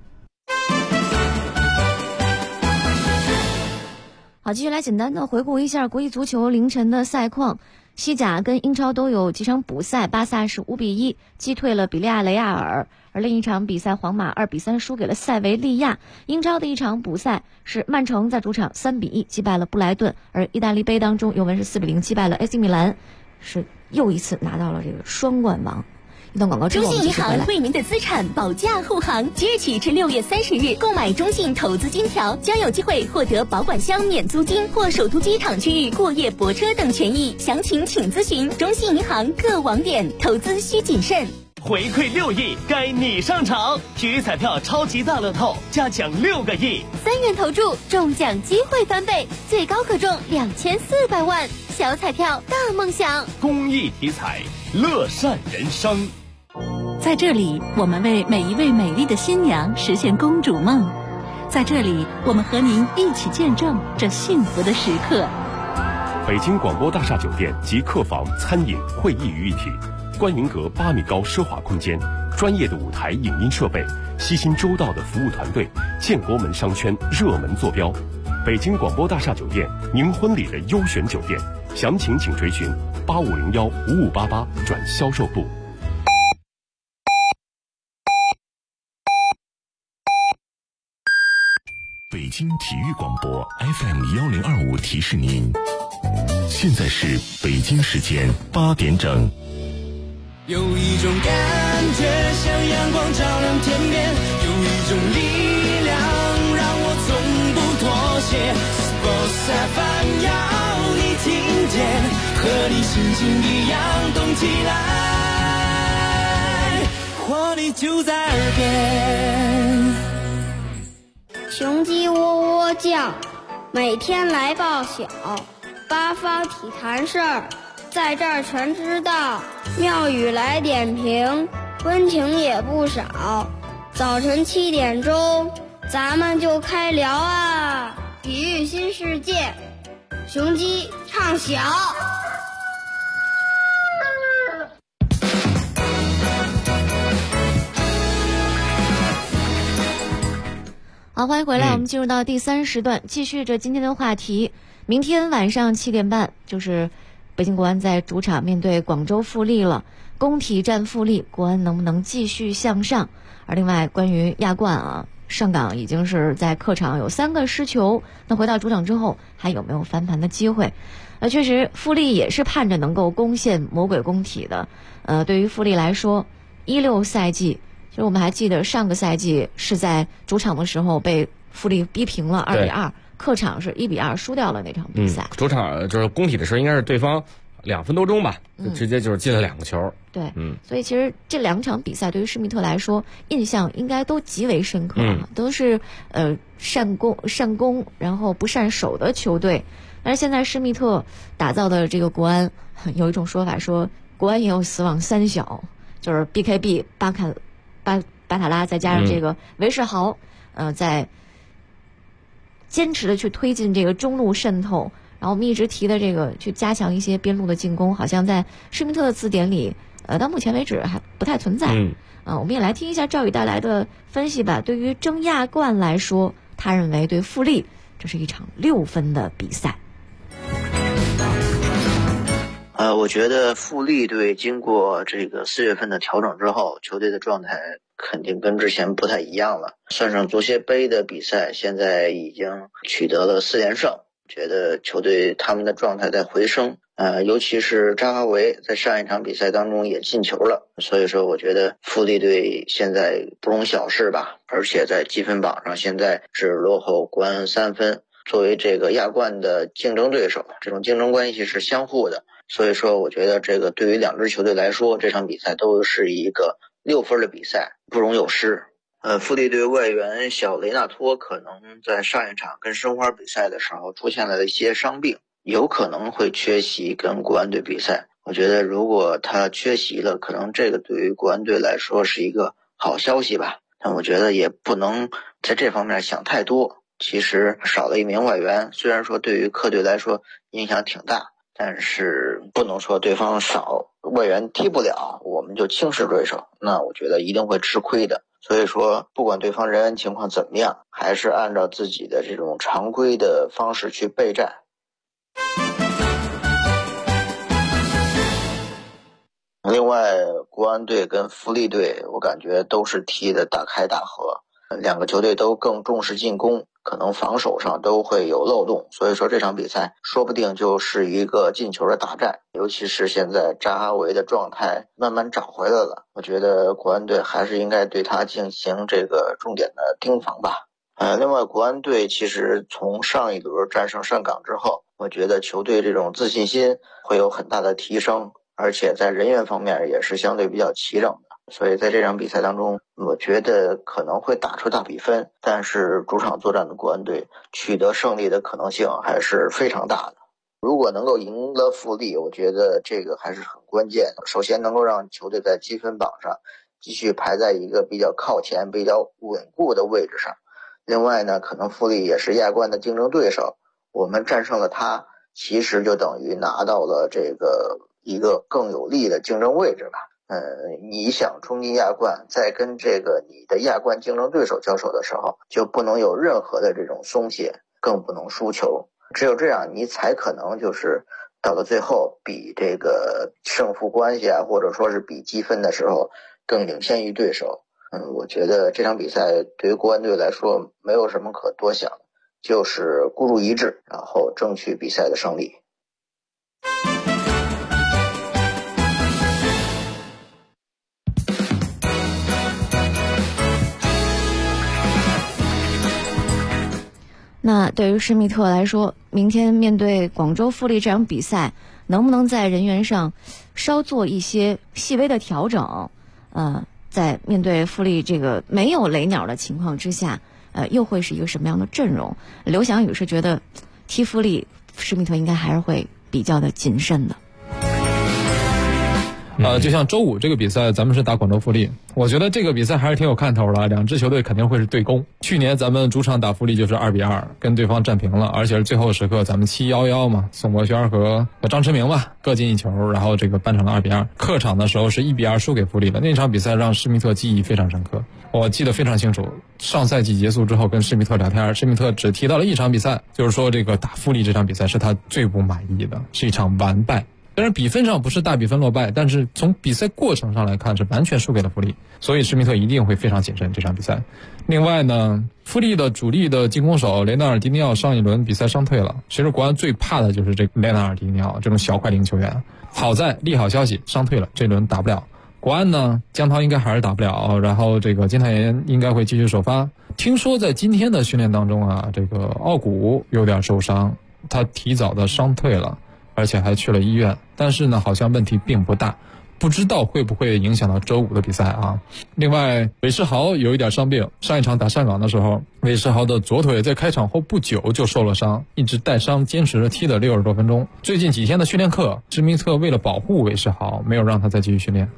好，继续来简单的回顾一下国际足球凌晨的赛况。西甲跟英超都有几场补赛，巴萨是5-1击退了比利亚雷亚尔，而另一场比赛皇马2-3输给了塞维利亚。英超的一场补赛是曼城在主场3-1击败了布莱顿，而意大利杯当中尤文是4-0击败了 AC 米兰，是又一次拿到了这个双冠王。 一段广告之后， 中信银行为您的资产保驾护航，即日起至6月30日，购买中信投资金条将有机会获得保管箱免租金或首都机场区域过夜泊车等权益。详情请咨询中信银行各网点。投资需谨慎。 回馈6亿，该你上场！体育彩票超级大乐透，加奖6个亿 ，3元投注，中奖机会翻倍，最高可中2400万。小彩票大梦想， 公益体彩，乐善人生。 在这里，我们为每一位美丽的新娘实现公主梦。在这里，我们和您一起见证这幸福的时刻。 北京广播大厦酒店集客房、餐饮、会议于一体。观云阁8米高奢华空间，专业的舞台影音设备，悉心周到的服务团队，建国门商圈热门坐标。北京广播大厦酒店，您婚礼的优选酒店。详情请垂询8501-5588转销售部。北京体育广播 FM1025提示您，现在是北京时间8点整。 有一种感觉像阳光照亮天边，有一种力量让我从不妥协。Sports FM 要你听见，和你心情一样动起来，活力就在耳边。 雄鸡喔喔叫，每天来报晓，八方体坛事儿在这儿全知道，妙语来点评，温情也不少。早晨7点钟，咱们就开聊啊！体育新世界，雄鸡唱晓。 好，欢迎回来，我们进入到第3时段，继续着今天的话题。明天晚上7点半，就是北京国安在主场面对广州富力了。工体战富力，国安能不能继续向上？而另外关于亚冠啊，上港已经是在客场有3个失球，那回到主场之后还有没有翻盘的机会？确实富力也是盼着能够攻陷魔鬼工体的。对于富力来说，16赛季其实我们还记得上个赛季是在主场的时候被富力逼平了2-2，客场是1-2输掉了那场比赛。 主场就是工体的时候，应该是对方2分多钟吧，就直接就是进了2个球。 对，所以其实这2场比赛对于施密特来说，印象应该都极为深刻，都是善攻然后不善守的球队。但是现在施密特打造的这个国安，有一种说法说国安也有死亡3小，就是 BKB 巴塔拉再加上这个韦世豪，在坚持的去推进这个中路渗透，然后我们一直提的这个去加强一些边路的进攻，好像在施密特的字典里，到目前为止还不太存在。我们也来听一下赵宇带来的分析吧。对于争亚冠来说，他认为对富力这是一场6分的比赛。 我觉得富力队经过这个4月份的调整之后，球队的状态肯定跟之前不太一样了。算上足协杯的比赛，现在已经取得了4连胜，觉得球队他们的状态在回升。尤其是扎哈维在上一场比赛当中也进球了，所以说我觉得富力队现在不容小视吧，而且在积分榜上现在只落后国安3分。作为这个亚冠的竞争对手，这种竞争关系是相互的，所以说我觉得这个对于2支球队来说，这场比赛都是一个6分的比赛，不容有失。富力队外援小雷纳托可能在上一场跟申花比赛的时候出现了一些伤病，有可能会缺席跟国安队比赛。我觉得如果他缺席了，可能这个对于国安队来说是一个好消息吧，但我觉得也不能在这方面想太多。其实少了一名外援，虽然说对于客队来说影响挺大，但是不能说对方少外援踢不了我们就轻视对手，那我觉得一定会吃亏的。所以说不管对方人员情况怎么样，还是按照自己的这种常规的方式去备战。另外国安队跟富力队我感觉都是踢的大开大合，2个球队都更重视进攻， 可能防守上都会有漏洞，所以说这场比赛说不定就是一个进球的大战。尤其是现在扎哈维的状态慢慢找回来了，我觉得国安队还是应该对他进行这个重点的盯防吧。另外国安队其实从上一轮战胜上港之后，我觉得球队这种自信心会有很大的提升，而且在人员方面也是相对比较齐整的。所以在这场比赛当中，我觉得可能会打出大比分，但是主场作战的国安队取得胜利的可能性还是非常大的。如果能够赢了富力，我觉得这个还是很关键的。首先能够让球队在积分榜上继续排在一个比较靠前、比较稳固的位置上。另外呢，可能富力也是亚冠的竞争对手，我们战胜了他，其实就等于拿到了这个一个更有利的竞争位置吧。你想冲击亚冠，在跟这个你的亚冠竞争对手交手的时候，就不能有任何的这种松懈，更不能输球。只有这样，你才可能就是到了最后比这个胜负关系啊，或者说是比积分的时候更领先于对手。我觉得这场比赛对于国安队来说没有什么可多想，就是孤注一掷，然后争取比赛的胜利。 那对于施密特来说，明天面对广州富力这场比赛，能不能在人员上稍做一些细微的调整？在面对富力这个没有雷鸟的情况之下，又会是一个什么样的阵容？刘翔宇是觉得踢富力，施密特应该还是会比较的谨慎的。 就像周五这个比赛，咱们是打广州富力，我觉得这个比赛还是挺有看头的，两支球队肯定会是对攻。去年咱们主场打富力就是2-2，跟对方战平了，而且是最后时刻咱们7-1嘛，宋博轩和张驰明吧各进一球，然后这个扳成了2-2。客场的时候是1-2输给富力的，那场比赛让施密特记忆非常深刻，我记得非常清楚。上赛季结束之后跟施密特聊天，施密特只提到了一场比赛，就是说这个打富力这场比赛是他最不满意的，是一场完败。虽然比分上不是大比分落败，但是从比赛过程上来看是完全输给了富力，所以施密特一定会非常谨慎这场比赛。另外呢，富力的主力的进攻手雷纳尔迪尼奥上一轮比赛伤退了，其实国安最怕的就是这个雷纳尔迪尼奥这种小快灵球员。好在利好消息，伤退了，这轮打不了。国安呢，江涛应该还是打不了，然后这个金泰妍应该会继续首发。听说在今天的训练当中啊，这个奥古有点受伤，他提早的伤退了，而且还去了医院，但是呢好像问题并不大，不知道会不会影响到周五的比赛啊。另外韦世豪有一点伤病，上一场打上港的时候，韦世豪的左腿在开场后不久就受了伤，一直带伤坚持着踢了60多分钟。最近几天的训练课，施密特为了保护韦世豪，没有让他再继续训练。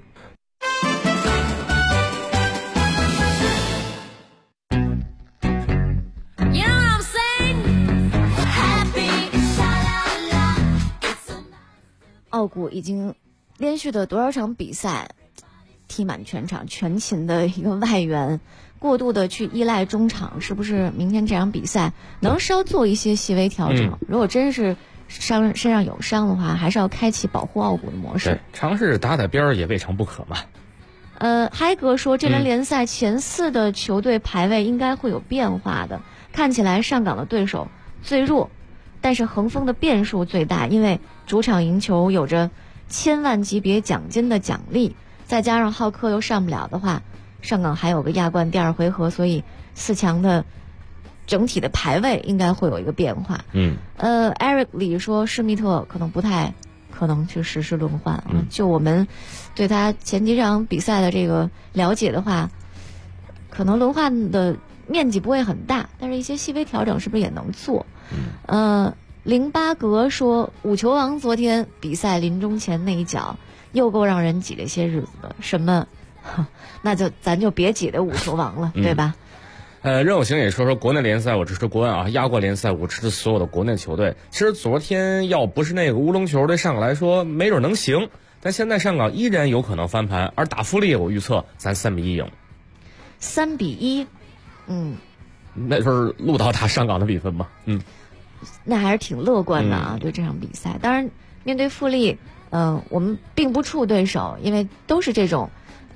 奥古已经连续的多少场比赛踢满全场，全勤的一个外援，过度的去依赖中场，是不是明天这场比赛能稍做一些细微调整？如果真是身上有伤的话，还是要开启保护奥古的模式， 尝试打边儿也未尝不可嘛。 嗨格说这轮联赛前4的球队排位应该会有变化的，看起来上港的对手最弱，但是恒丰的变数最大，因为主场赢球有着1000万级别奖金的奖励，再加上浩克又上不了的话，上港还有个亚冠第2回合，所以4强的整体的排位应该会有一个变化。Eric 里说施密特可能不太可能去实施轮换啊。就我们对他前几场比赛的这个了解的话，可能轮换的面积不会很大，但是一些细微调整是不是也能做？08格说五球王昨天比赛临终前那一脚又够让人挤了些日子的，什么那就咱就别挤的五球王了，对吧？ 任有行也说国内联赛我支持国安啊，亚冠联赛我支持所有的国内球队。其实昨天要不是那个乌龙球对上港来说没准能行，但现在上港依然有可能翻盘，而打富力我预测咱3-1赢。 3-1， 那就是录到他上港的比分吗？ 那还是挺乐观的啊，对这场比赛。当然面对富力，我们并不怵对手，因为都是这种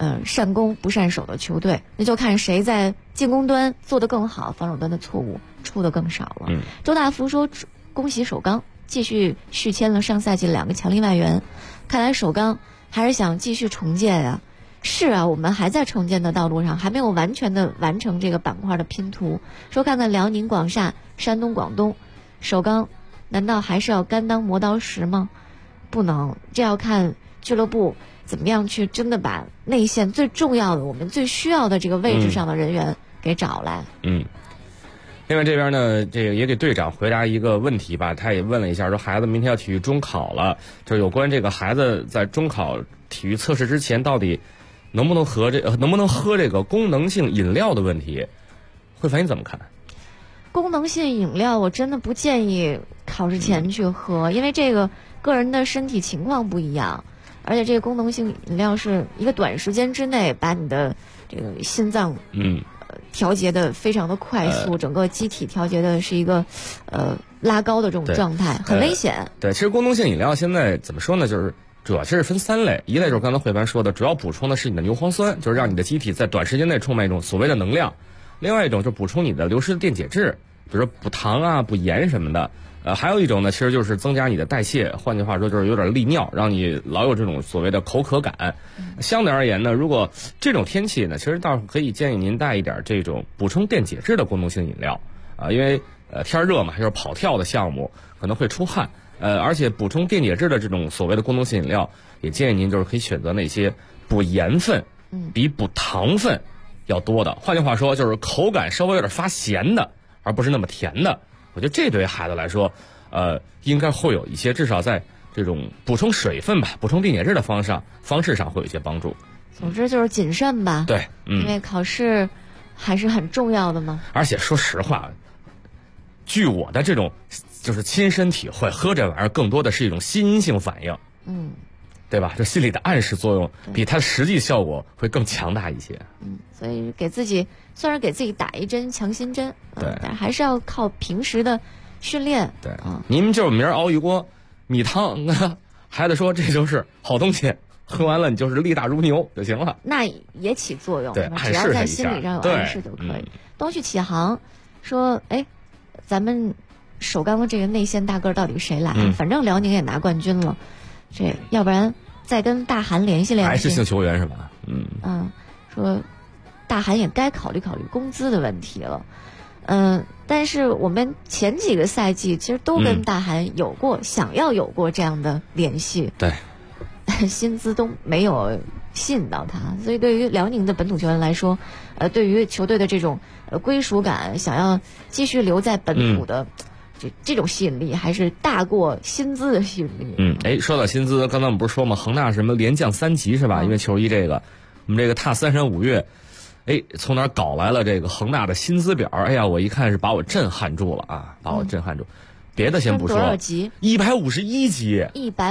善攻不善守的球队，那就看谁在进攻端做得更好，防守端的错误出得更少了。周大福说，恭喜首钢继续续签了上赛季2个强力外援，看来首钢还是想继续重建呀。是啊，我们还在重建的道路上，还没有完全的完成这个板块的拼图。说看看辽宁、广厦、山东、广东，首钢难道还是要甘当磨刀石吗？不能，这要看俱乐部怎么样去真的把内线最重要的、我们最需要的这个位置上的人员给找来。 另外这边呢，这个也给队长回答一个问题吧，他也问了一下，说孩子明天要体育中考了，就是有关这个孩子在中考体育测试之前到底能不能喝这个功能性饮料的问题，慧凡你怎么看？ 功能性饮料我真的不建议考试前去喝，因为这个个人的身体情况不一样，而且这个功能性饮料是一个短时间之内把你的这个心脏调节的非常的快速，整个机体调节的是一个拉高的这种状态，很危险。 对，其实功能性饮料现在怎么说呢，就是主要其实分3类，一类就是刚才慧凡说的，主要补充的是你的牛磺酸，就是让你的机体在短时间内充满一种所谓的能量；另外一种就是补充你的流失的电解质，比如说补糖啊、补盐什么的。还有一种呢，其实就是增加你的代谢，换句话说就是有点利尿，让你老有这种所谓的口渴感。相对而言呢，如果这种天气呢，其实倒是可以建议您带一点这种补充电解质的功能性饮料因为天热嘛，就是跑跳的项目可能会出汗，而且补充电解质的这种所谓的功能性饮料，也建议您就是可以选择那些补盐分比补糖分要多的。换句话说，就是口感稍微有点发咸的，而不是那么甜的。我觉得这对孩子来说，应该会有一些，至少在这种补充水分吧、补充电解质的方式上会有一些帮助。 总之就是谨慎吧。 对， 因为考试还是很重要的嘛。 而且说实话，据我的这种就是亲身体会，喝这玩意儿更多的是一种心因性反应。对吧？这心理的暗示作用比它的实际效果会更强大一些。 所以算是给自己打一针强心针。 对， 但还是要靠平时的训练。 对您就是明儿熬一锅米汤，孩子说这就是好东西，喝完了你就是力大如牛就行了。 那也起作用， 对， 只要在心理上有暗示就可以。东旭启航说：“哎，咱们首钢的这个内线大个到底谁来？反正辽宁也拿冠军了。”这要不然再跟大韩联系联系， 还是性球员是吧？ 说大韩也该考虑考虑工资的问题了。但是我们前几个赛季其实都跟大韩想要有过这样的联系， 对， 薪资都没有吸引到他，所以对于辽宁的本土球员来说，对于球队的这种归属感，想要继续留在本土的。这种吸引力还是大过薪资的吸引力。 说到薪资，刚才我们不是说吗？恒大什么连降3级是吧？因为球衣这个，我们这个踏三山五岳，从哪儿搞来了这个恒大的薪资表？哎呀，我一看是把我震撼住了啊，把我震撼住。别的先不说， 多少级 ？151级。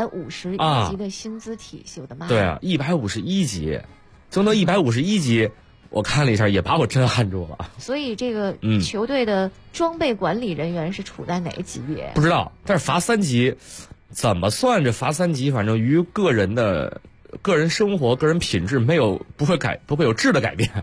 151级的薪资体系，我的妈！ 对啊，151级，争到151级。我看了一下，也把我震撼住了。 所以这个球队的装备管理人员是处在哪个级别？ 不知道，但是罚3级，怎么算这罚3级？反正于个人生活、个人品质不会有质的改变。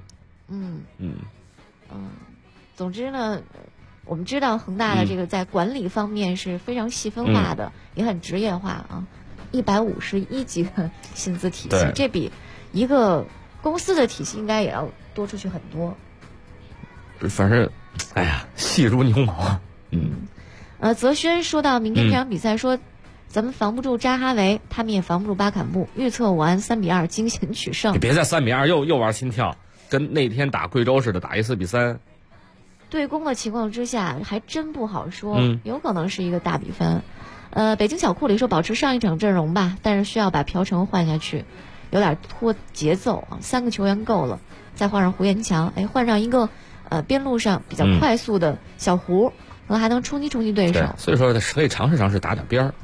总之呢，我们知道恒大的这个在管理方面是非常细分化的，也很职业化啊。151级的薪资体系，这比一个公司的体系应该也要多出去很多。 反正，哎呀，细如牛毛。 泽轩说到明天这场比赛，说咱们防不住扎哈维，他们也防不住巴坎布，预测我按3-2惊险取胜。 你别再3-2又玩心跳，跟那天打贵州似的，打4-3。 对攻的情况之下，还真不好说，有可能是一个大比分。北京小库里说保持上一场阵容吧，但是需要把朴成换下去。有点拖节奏啊，3个球员够了，再换上胡延强，换上一个边路上比较快速的小胡，可能还能冲击对手。 所以说可以尝试打点边儿。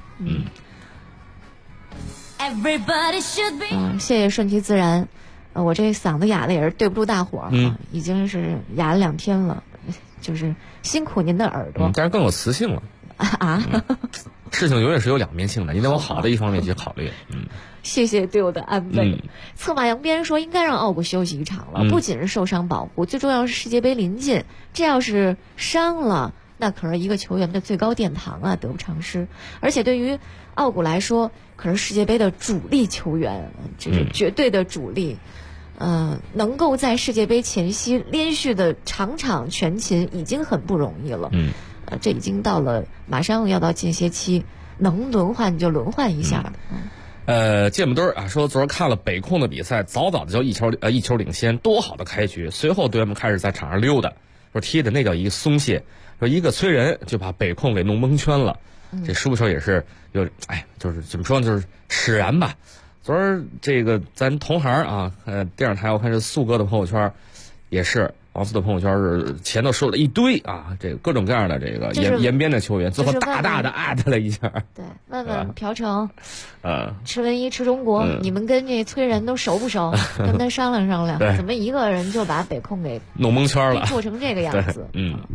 谢谢顺其自然。我这嗓子哑的也是对不住大伙儿，已经是哑了2天了，就是辛苦您的耳朵。 但是更有磁性了。事情永远是有两面性的，你得往好的一方面去考虑。 谢谢对我的安慰。策马扬鞭说应该让奥古休息一场了，不仅是受伤保护，最重要是世界杯临近，这要是伤了，那可是一个球员的最高殿堂啊，得不偿失。而且对于奥古来说，可是世界杯的主力球员，这是绝对的主力。能够在世界杯前夕连续的场场全勤，已经很不容易了。这已经到了马上要到间歇期，能轮换就轮换一下。 芥末墩儿啊说，昨儿看了北控的比赛，早早的就一球领先，多好的开局。随后队员们开始在场上溜达，说踢的那叫一个松懈，说一个催人就把北控给弄蒙圈了。这输球也是有，就是怎么说呢，就是使然吧。昨儿这个咱同行啊，电视台我看是素哥的朋友圈，也是王思的朋友圈是前头说了一堆啊，这个各种各样的这个延边的球员，最后大大的艾特了一下。 对，问问朴成，池文一、池中国，你们跟这崔仁都熟不熟？跟他商量商量，怎么一个人就把北控给弄蒙圈了， 做成这个样子？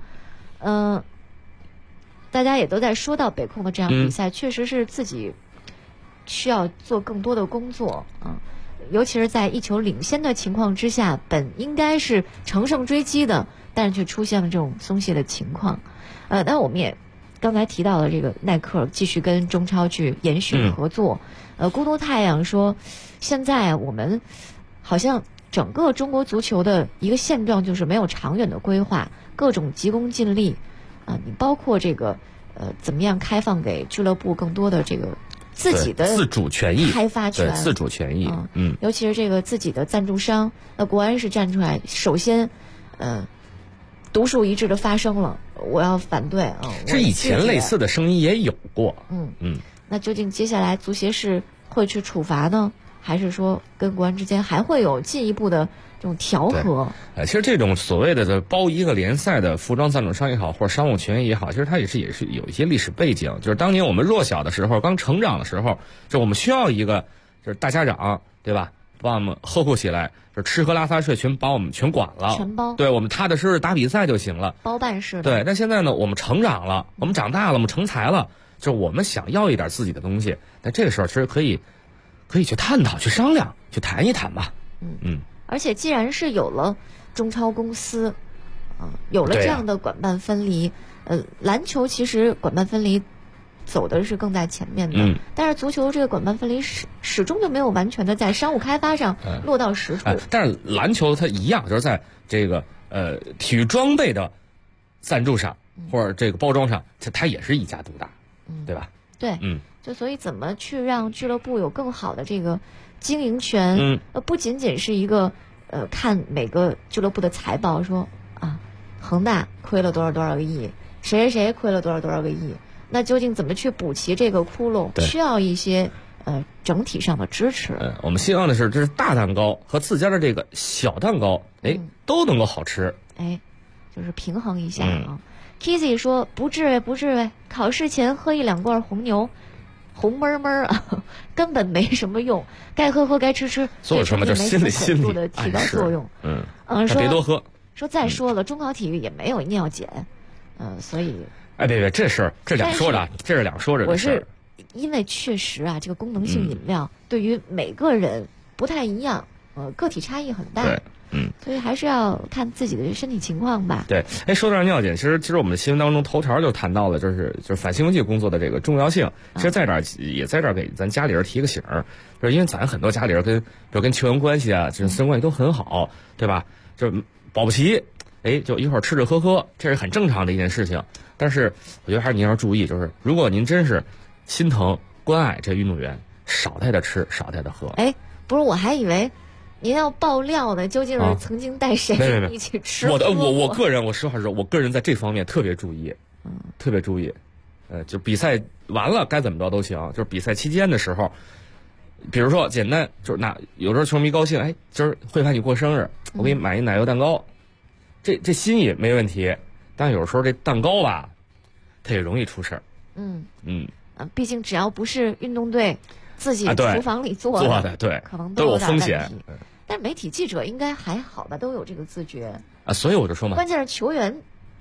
大家也都在说到北控的这场比赛，确实是自己需要做更多的工作啊，尤其是在一球领先的情况之下，本应该是乘胜追击的，但是却出现了这种松懈的情况。那我们也刚才提到了这个耐克继续跟中超去延续合作。孤独太阳说，现在我们好像整个中国足球的一个现状就是没有长远的规划，各种急功近利啊，你包括这个怎么样开放给俱乐部更多的这个自己的自主权益、 开发权、 自主权益， 尤其是这个自己的赞助商，那国安是站出来，首先，独树一帜的发声了，我要反对啊！ 这以前类似的声音也有过， 那究竟接下来足协是会去处罚呢，还是说跟国安之间还会有进一步的这种调和？ 其实这种所谓的包一个联赛的服装赞助商也好，或者商务权益也好，其实它也是有一些历史背景。就是当年我们弱小的时候，刚成长的时候，就我们需要一个就是大家长，对吧？把我们呵护起来，就吃喝拉撒睡把我们全管了， 全包。 对，我们踏踏实实打比赛就行了， 包办式的。 对，但现在呢，我们成长了，我们长大了，我们成才了，就我们想要一点自己的东西，那这个时候其实可以去探讨、去商量、去谈一谈吧。 而且既然是有了中超公司，有了这样的管办分离，篮球其实管办分离走的是更在前面的，但是足球这个管办分离始终就没有完全的在商务开发上落到实处。 但是篮球它一样，就是在这个体育装备的赞助上或者这个包装上，它也是一家独大，对吧？ 对，就所以怎么去让俱乐部有更好的这个经营权？不仅仅是一个看每个俱乐部的财报说啊，恒大亏了多少多少个亿，谁谁谁亏了多少多少个亿。那究竟怎么去补齐这个窟窿？需要一些整体上的支持。 我们希望的是，这是大蛋糕和自家的这个小蛋糕，都能够好吃。 就是平衡一下啊。Kizzy 说不至于，考试前喝1、2罐红牛，红闷闷啊，根本没什么用，该喝该吃， 所以说嘛，就心理的提高作用。 说别多喝。 说再说了，中考体育也没有尿检，所以。 别，这两说着，这是两说着的事儿。 我是因为确实啊，这个功能性饮料对于每个人不太一样，个体差异很大。 对， 所以还是要看自己的身体情况吧。 对，说到尿检，其实我们的新闻当中头条就谈到了，就是反兴奋剂工作的这个重要性。其实在这儿给咱家里人提个醒儿，就是因为咱很多家里人跟球员关系啊，这私人关系都很好，对吧？就保不齐，就一会儿吃喝，这是很正常的一件事情。但是我觉得还是您要注意，就是如果您真是心疼关爱这运动员，少带他吃，少带他喝。 不是，我还以为您要爆料呢，究竟是曾经带谁一起吃？ 我个人，我实话实说，我个人在这方面特别注意，特别注意。就比赛完了该怎么着都行，就是比赛期间的时候，比如说简单就是有时候球迷高兴，今儿慧凡你过生日，我给你买一奶油蛋糕，这心意没问题。但有时候这蛋糕吧，它也容易出事儿。 毕竟只要不是运动队自己厨房里做的，对， 可能都有风险。 但媒体记者应该还好吧，都有这个自觉啊。所以我就说嘛， 关键是球员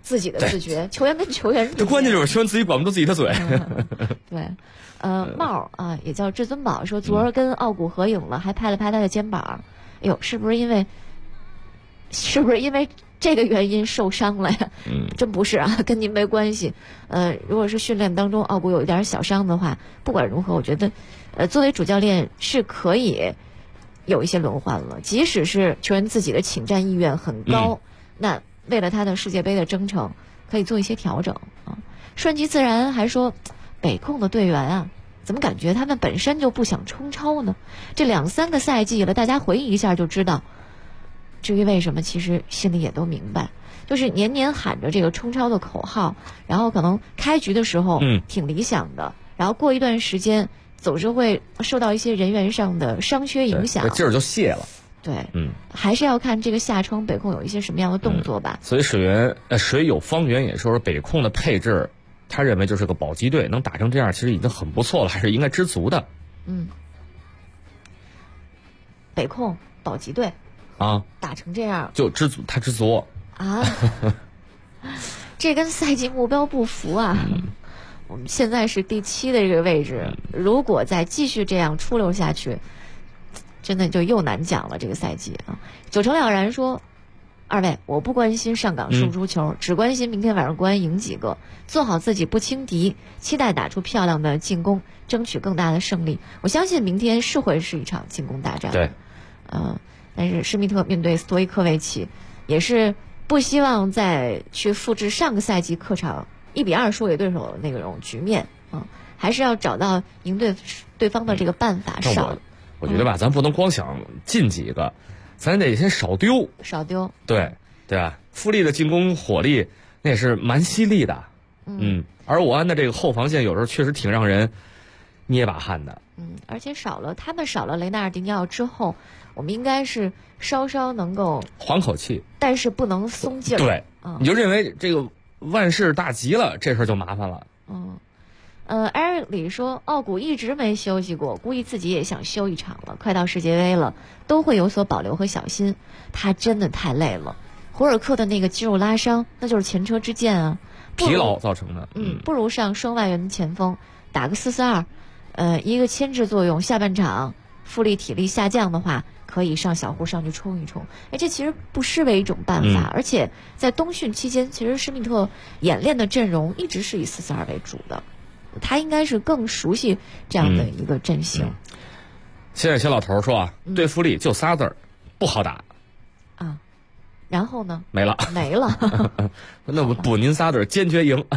自己的自觉，球员跟球员。 这关键就是球员自己管不住自己的嘴。 对，帽啊，也叫至尊宝，说昨儿跟奥古合影了，还拍了拍他的肩膀。哎呦，是不是因为这个原因受伤了呀？真不是啊，跟您没关系。如果是训练当中奥古有一点小伤的话，不管如何，我觉得，作为主教练是可以有一些轮换了，即使是球员自己的请战意愿很高，那为了他的世界杯的征程，可以做一些调整啊。顺其自然还说，北控的队员啊，怎么感觉他们本身就不想冲超呢？这2-3个赛季了，大家回忆一下就知道。至于为什么，其实心里也都明白，就是年年喊着这个冲超的口号，然后可能开局的时候挺理想的，然后过一段时间总是会受到一些人员上的伤缺影响， 这劲儿就泄了。 对，还是要看这个夏窗北控有一些什么样的动作吧。 所以水有方圆也说北控的配置，他认为就是个保级队，能打成这样其实已经很不错了，还是应该知足的。 北控保级队啊， 打成这样就知足，他知足啊，这跟赛季目标不符啊。我们现在是第7的这个位置，如果再继续这样出溜下去，真的就又难讲了。这个赛季啊，9成了然说，二位，我不关心上港输出球，只关心明天晚上国安赢几个，做好自己不轻敌，期待打出漂亮的进攻，争取更大的胜利。我相信明天是会是一场进攻大战。 对， 但是施密特面对斯托伊科维奇，也是不希望再去复制上个赛季客场1-2输给对手的那种局面还是要找到赢对方的这个办法。 我觉得吧，咱不能光想进几个，咱得先少丢。对吧？富力的进攻火力那也是蛮犀利的。而我安的这个后防线有时候确实挺让人捏把汗的。 而且他们少了雷纳尔迪尼奥之后，我们应该是稍稍能够缓口气， 但是不能松劲儿。 对，你就认为这个万事大吉了，这事儿就麻烦了。 艾瑞里说，奥古一直没休息过，估计自己也想休一场了。快到世界杯了，都会有所保留和小心。他真的太累了，胡尔克的那个肌肉拉伤，那就是前车之鉴啊， 疲劳造成的。 不如上双外援的前锋，打个4-4-2，一个牵制作用。下半场富力体力下降的话，可以上小胡上去冲一冲。这其实不失为一种办法。而且在冬训期间，其实施密特演练的阵容一直是以4-4-2为主的。他应该是更熟悉这样的一个阵型。 现在小老头说对富力就仨字儿，不好打啊。然后呢？ 没了。那我补您仨字儿，坚决赢。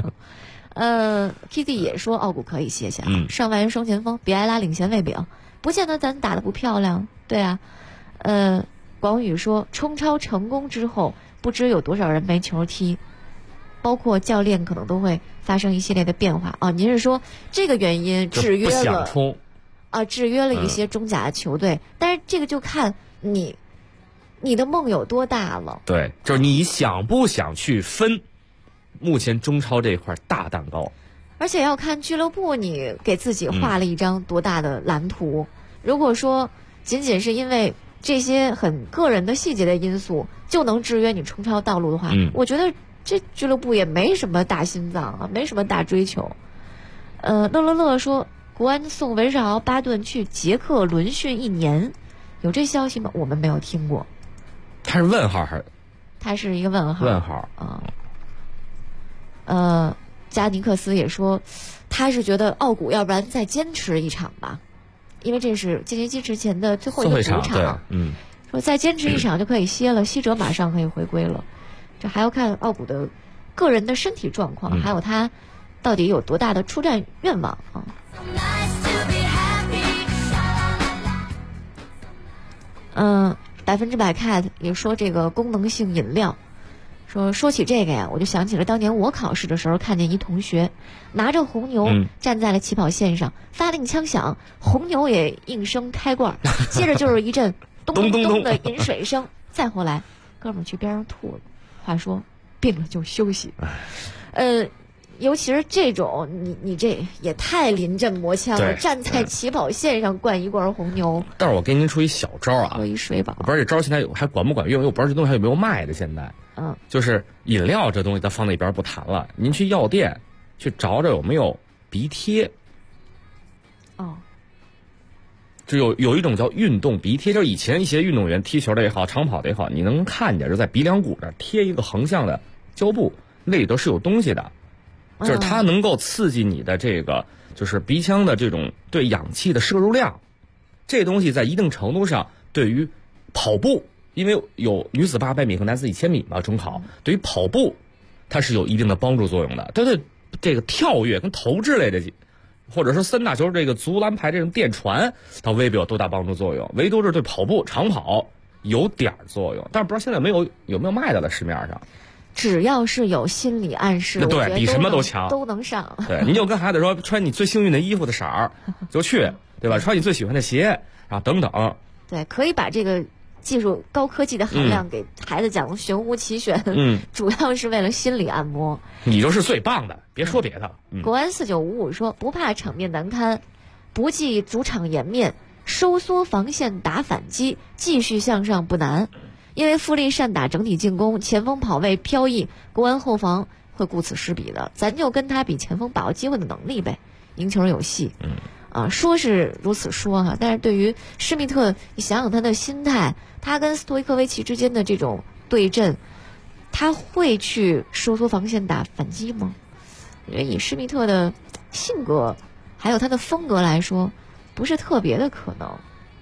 Kitty 也说奥古可以歇下，上外援双前锋，比埃拉领衔为饼，不见得咱打得不漂亮。对啊。广宇说冲超成功之后，不知有多少人没球踢。包括教练可能都会发生一系列的变化您是说这个原因制约了一些中甲的球队？但是这个就看你的梦有多大了。 对，就是你想不想去分目前中超这块大蛋糕， 而且要看俱乐部你给自己画了一张多大的蓝图。如果说仅仅是因为这些很个人的细节的因素就能制约你冲超道路的话，我觉得这俱乐部也没什么大心脏没什么大追求。乐说国安送文少巴顿去捷克轮训1年，有这消息吗？我们没有听过。 他是问号还是？ 他是一个问号。 问号加尼克斯也说，他是觉得奥古要不然再坚持一场吧，因为这是晋级机之前的最后一个主场。说再坚持一场就可以歇了，西哲马上可以回归了。这还要看奥古的个人的身体状况，还有他到底有多大的出战愿望100%cat 也说这个功能性饮料，说起这个呀，我就想起了当年我考试的时候，看见一同学拿着红牛站在了起跑线上，发令枪响，红牛也应声开罐，接着就是一阵咚咚咚的饮水声，再后来哥们儿去边上吐了。话说病了就休息。 尤其是这种，你这也太临阵磨枪了，站在起跑线上灌一罐红牛。 但是我给您出一小招啊， 喝一水饱。 我不知道这招现在还管不管用，因为我不知道这东西还有没有卖的。现在，就是饮料这东西，咱放那边不谈了。您去药店去找找有没有鼻贴。就有一种叫运动鼻贴，就是以前一些运动员踢球的也好，长跑的也好，你能看见就在鼻梁骨这贴一个横向的胶布，那里头是有东西的。就是它能够刺激你的这个，就是鼻腔的这种对氧气的摄入量，这东西在一定程度上对于跑步，因为有女子800米和男子1000米嘛，中考对于跑步，它是有一定的帮助作用的。它对这个跳跃跟投掷类的，或者说3大球这个足篮排这种电传，它未必有多大帮助作用，唯独是对跑步长跑有点作用，但是不知道现在有没有卖到了市面上。 只要是有心理暗示， 对，比什么都强， 都能上。 对，你就跟孩子说，穿你最幸运的衣服的色儿就去，对吧？穿你最喜欢的鞋啊，等等。 对，可以把这个技术高科技的含量给孩子讲得玄乎其玄。主要是为了心理按摩。 你就是最棒的，别说别的。 国安4955说，不怕场面难堪，不计主场颜面，收缩防线打反击，继续向上不难。因为富力善打整体进攻，前锋跑位飘逸，国安后防会顾此失彼的，咱就跟他比前锋把握机会的能力呗，赢球有戏。说是如此说哈，但是对于施密特，你想想他的心态，他跟斯托伊科维奇之间的这种对阵，他会去收缩防线打反击吗？以施密特的性格还有他的风格来说，不是特别的可能。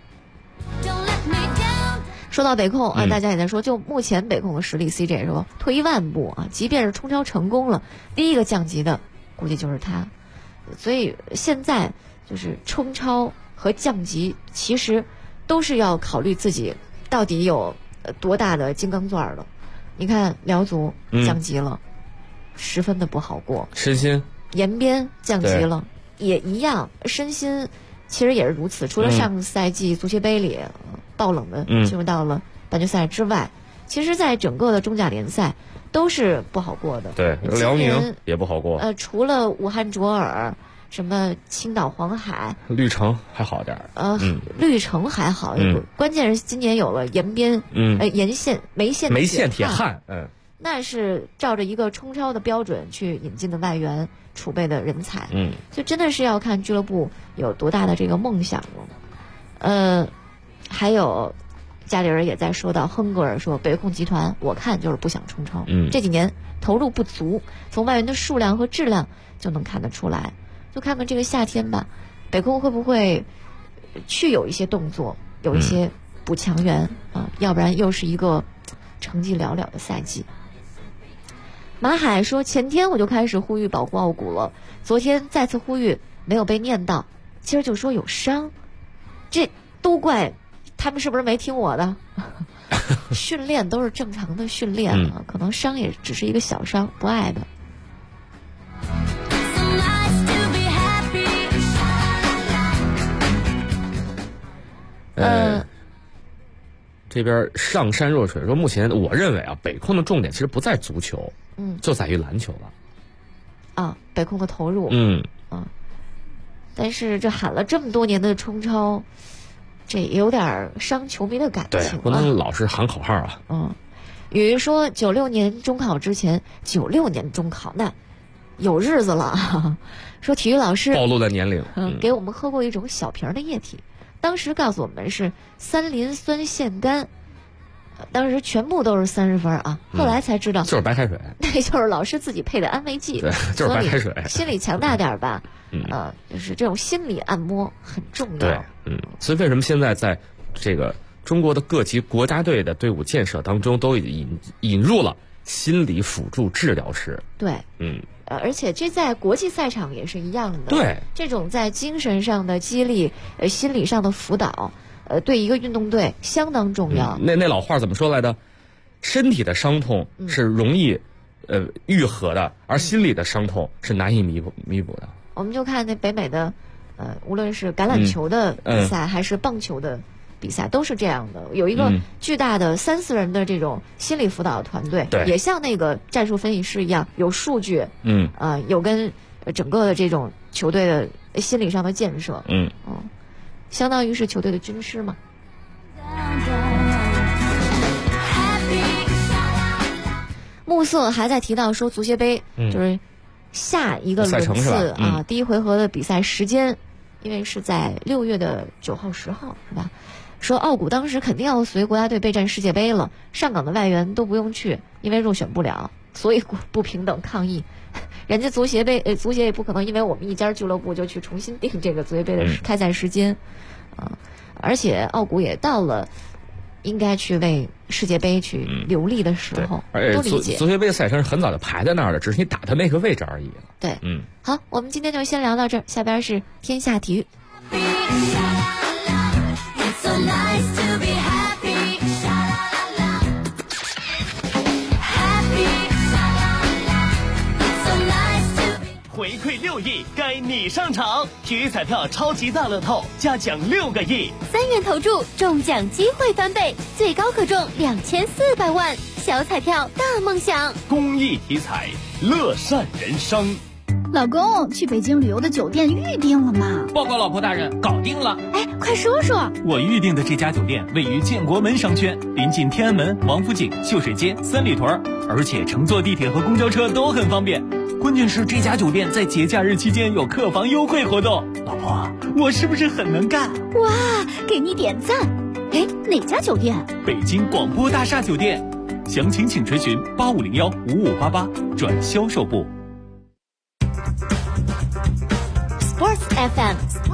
说到北控大家也在说，就目前北控的实力 ，CJ 说退一万步即便是冲超成功了，第一个降级的估计就是他，所以现在就是冲超和降级其实都是要考虑自己到底有多大的金刚钻了。你看辽足降级了，十分的不好过。 申鑫延边降级了，也一样。申鑫其实也是如此，除了上赛季足协杯里爆冷的进入到了半决赛之外，其实在整个的中甲联赛都是不好过的。 对，辽宁也不好过。 除了武汉卓尔，什么青岛黄海、 绿城还好点绿城还好，关键是今年有了延边、沿线、梅县铁汉， 那是照着一个冲超的标准去引进的外援储备的人才，就真的是要看俱乐部有多大的这个梦想了。还有家里人也在说到，亨格尔说北控集团我看就是不想冲超，这几年投入不足，从外援的数量和质量就能看得出来。就看看这个夏天吧，北控会不会去有一些动作，有一些补强员要不然又是一个成绩寥寥的赛季。马海说，前天我就开始呼吁保护奥古了，昨天再次呼吁没有被念到，今儿就说有伤，这都怪他们是不是没听我的？训练都是正常的训练可能伤也只是一个小伤，不碍的。 这边上山若水说，目前我认为北控的重点其实不在足球，就在于篮球了。 北控的投入，但是这喊了这么多年的冲超，这也有点伤球迷的感情。 对，不能老是喊口号啊。 雨说96年中考之前，96年中考那有日子了。说体育老师暴露了年龄， 给我们喝过一种小瓶的液体。当时告诉我们是3磷酸腺苷，当时全部都是30分后来才知道就是白开水， 那就是老师自己配的安慰剂。 对，就是白开水。 心理强大点吧，就是这种心理按摩很重要。 对，所以为什么现在在这个中国的各级国家队的队伍建设当中，都引入了心理辅助治疗师？ 对，而且这在国际赛场也是一样的。 对， 这种在精神上的激励，心理上的辅导，对一个运动队相当重要。 那老话怎么说来的？身体的伤痛是容易愈合的，而心理的伤痛是难以弥补的。 我们就看那北美的，无论是橄榄球的比赛还是棒球的比赛都是这样的，有一个巨大的3-4人的这种心理辅导团队，也像那个战术分析师一样，有数据，有跟整个的这种球队的心理上的建设，相当于是球队的军师嘛。穆瑟还在提到说，足协杯就是下一个轮次第一回合的比赛时间，因为是在6月9号、10号，是吧？说奥古当时肯定要随国家队备战世界杯了，上港的外援都不用去，因为入选不了，所以不平等抗议。人家足协也不可能因为我们一家俱乐部就去重新定这个足协杯的开赛时间，而且奥古也到了应该去为世界杯去留力的时候，都理解。 足协杯赛程是很早就排在那儿的，只是你打的那个位置而已了。 对，好，我们今天就先聊到这儿，下边是天下体育。 回馈6亿，该你上场！体育彩票超级大乐透加奖6个亿 ，3元投注中奖机会翻倍，最高可中2400万，小彩票大梦想。 公益体彩，乐善人生。 老公，去北京旅游的酒店预定了吗？ 报告老婆大人，搞定了。 哎，快说说。 我预定的这家酒店位于建国门商圈，临近天安门、王府井、秀水街、三里屯，而且乘坐地铁和公交车都很方便。关键是这家酒店在节假日期间有客房优惠活动。老婆，我是不是很能干？ 哇，给你点赞。哎，哪家酒店？ 北京广播大厦酒店。详情请垂询8501-5588转销售部。 Sports FM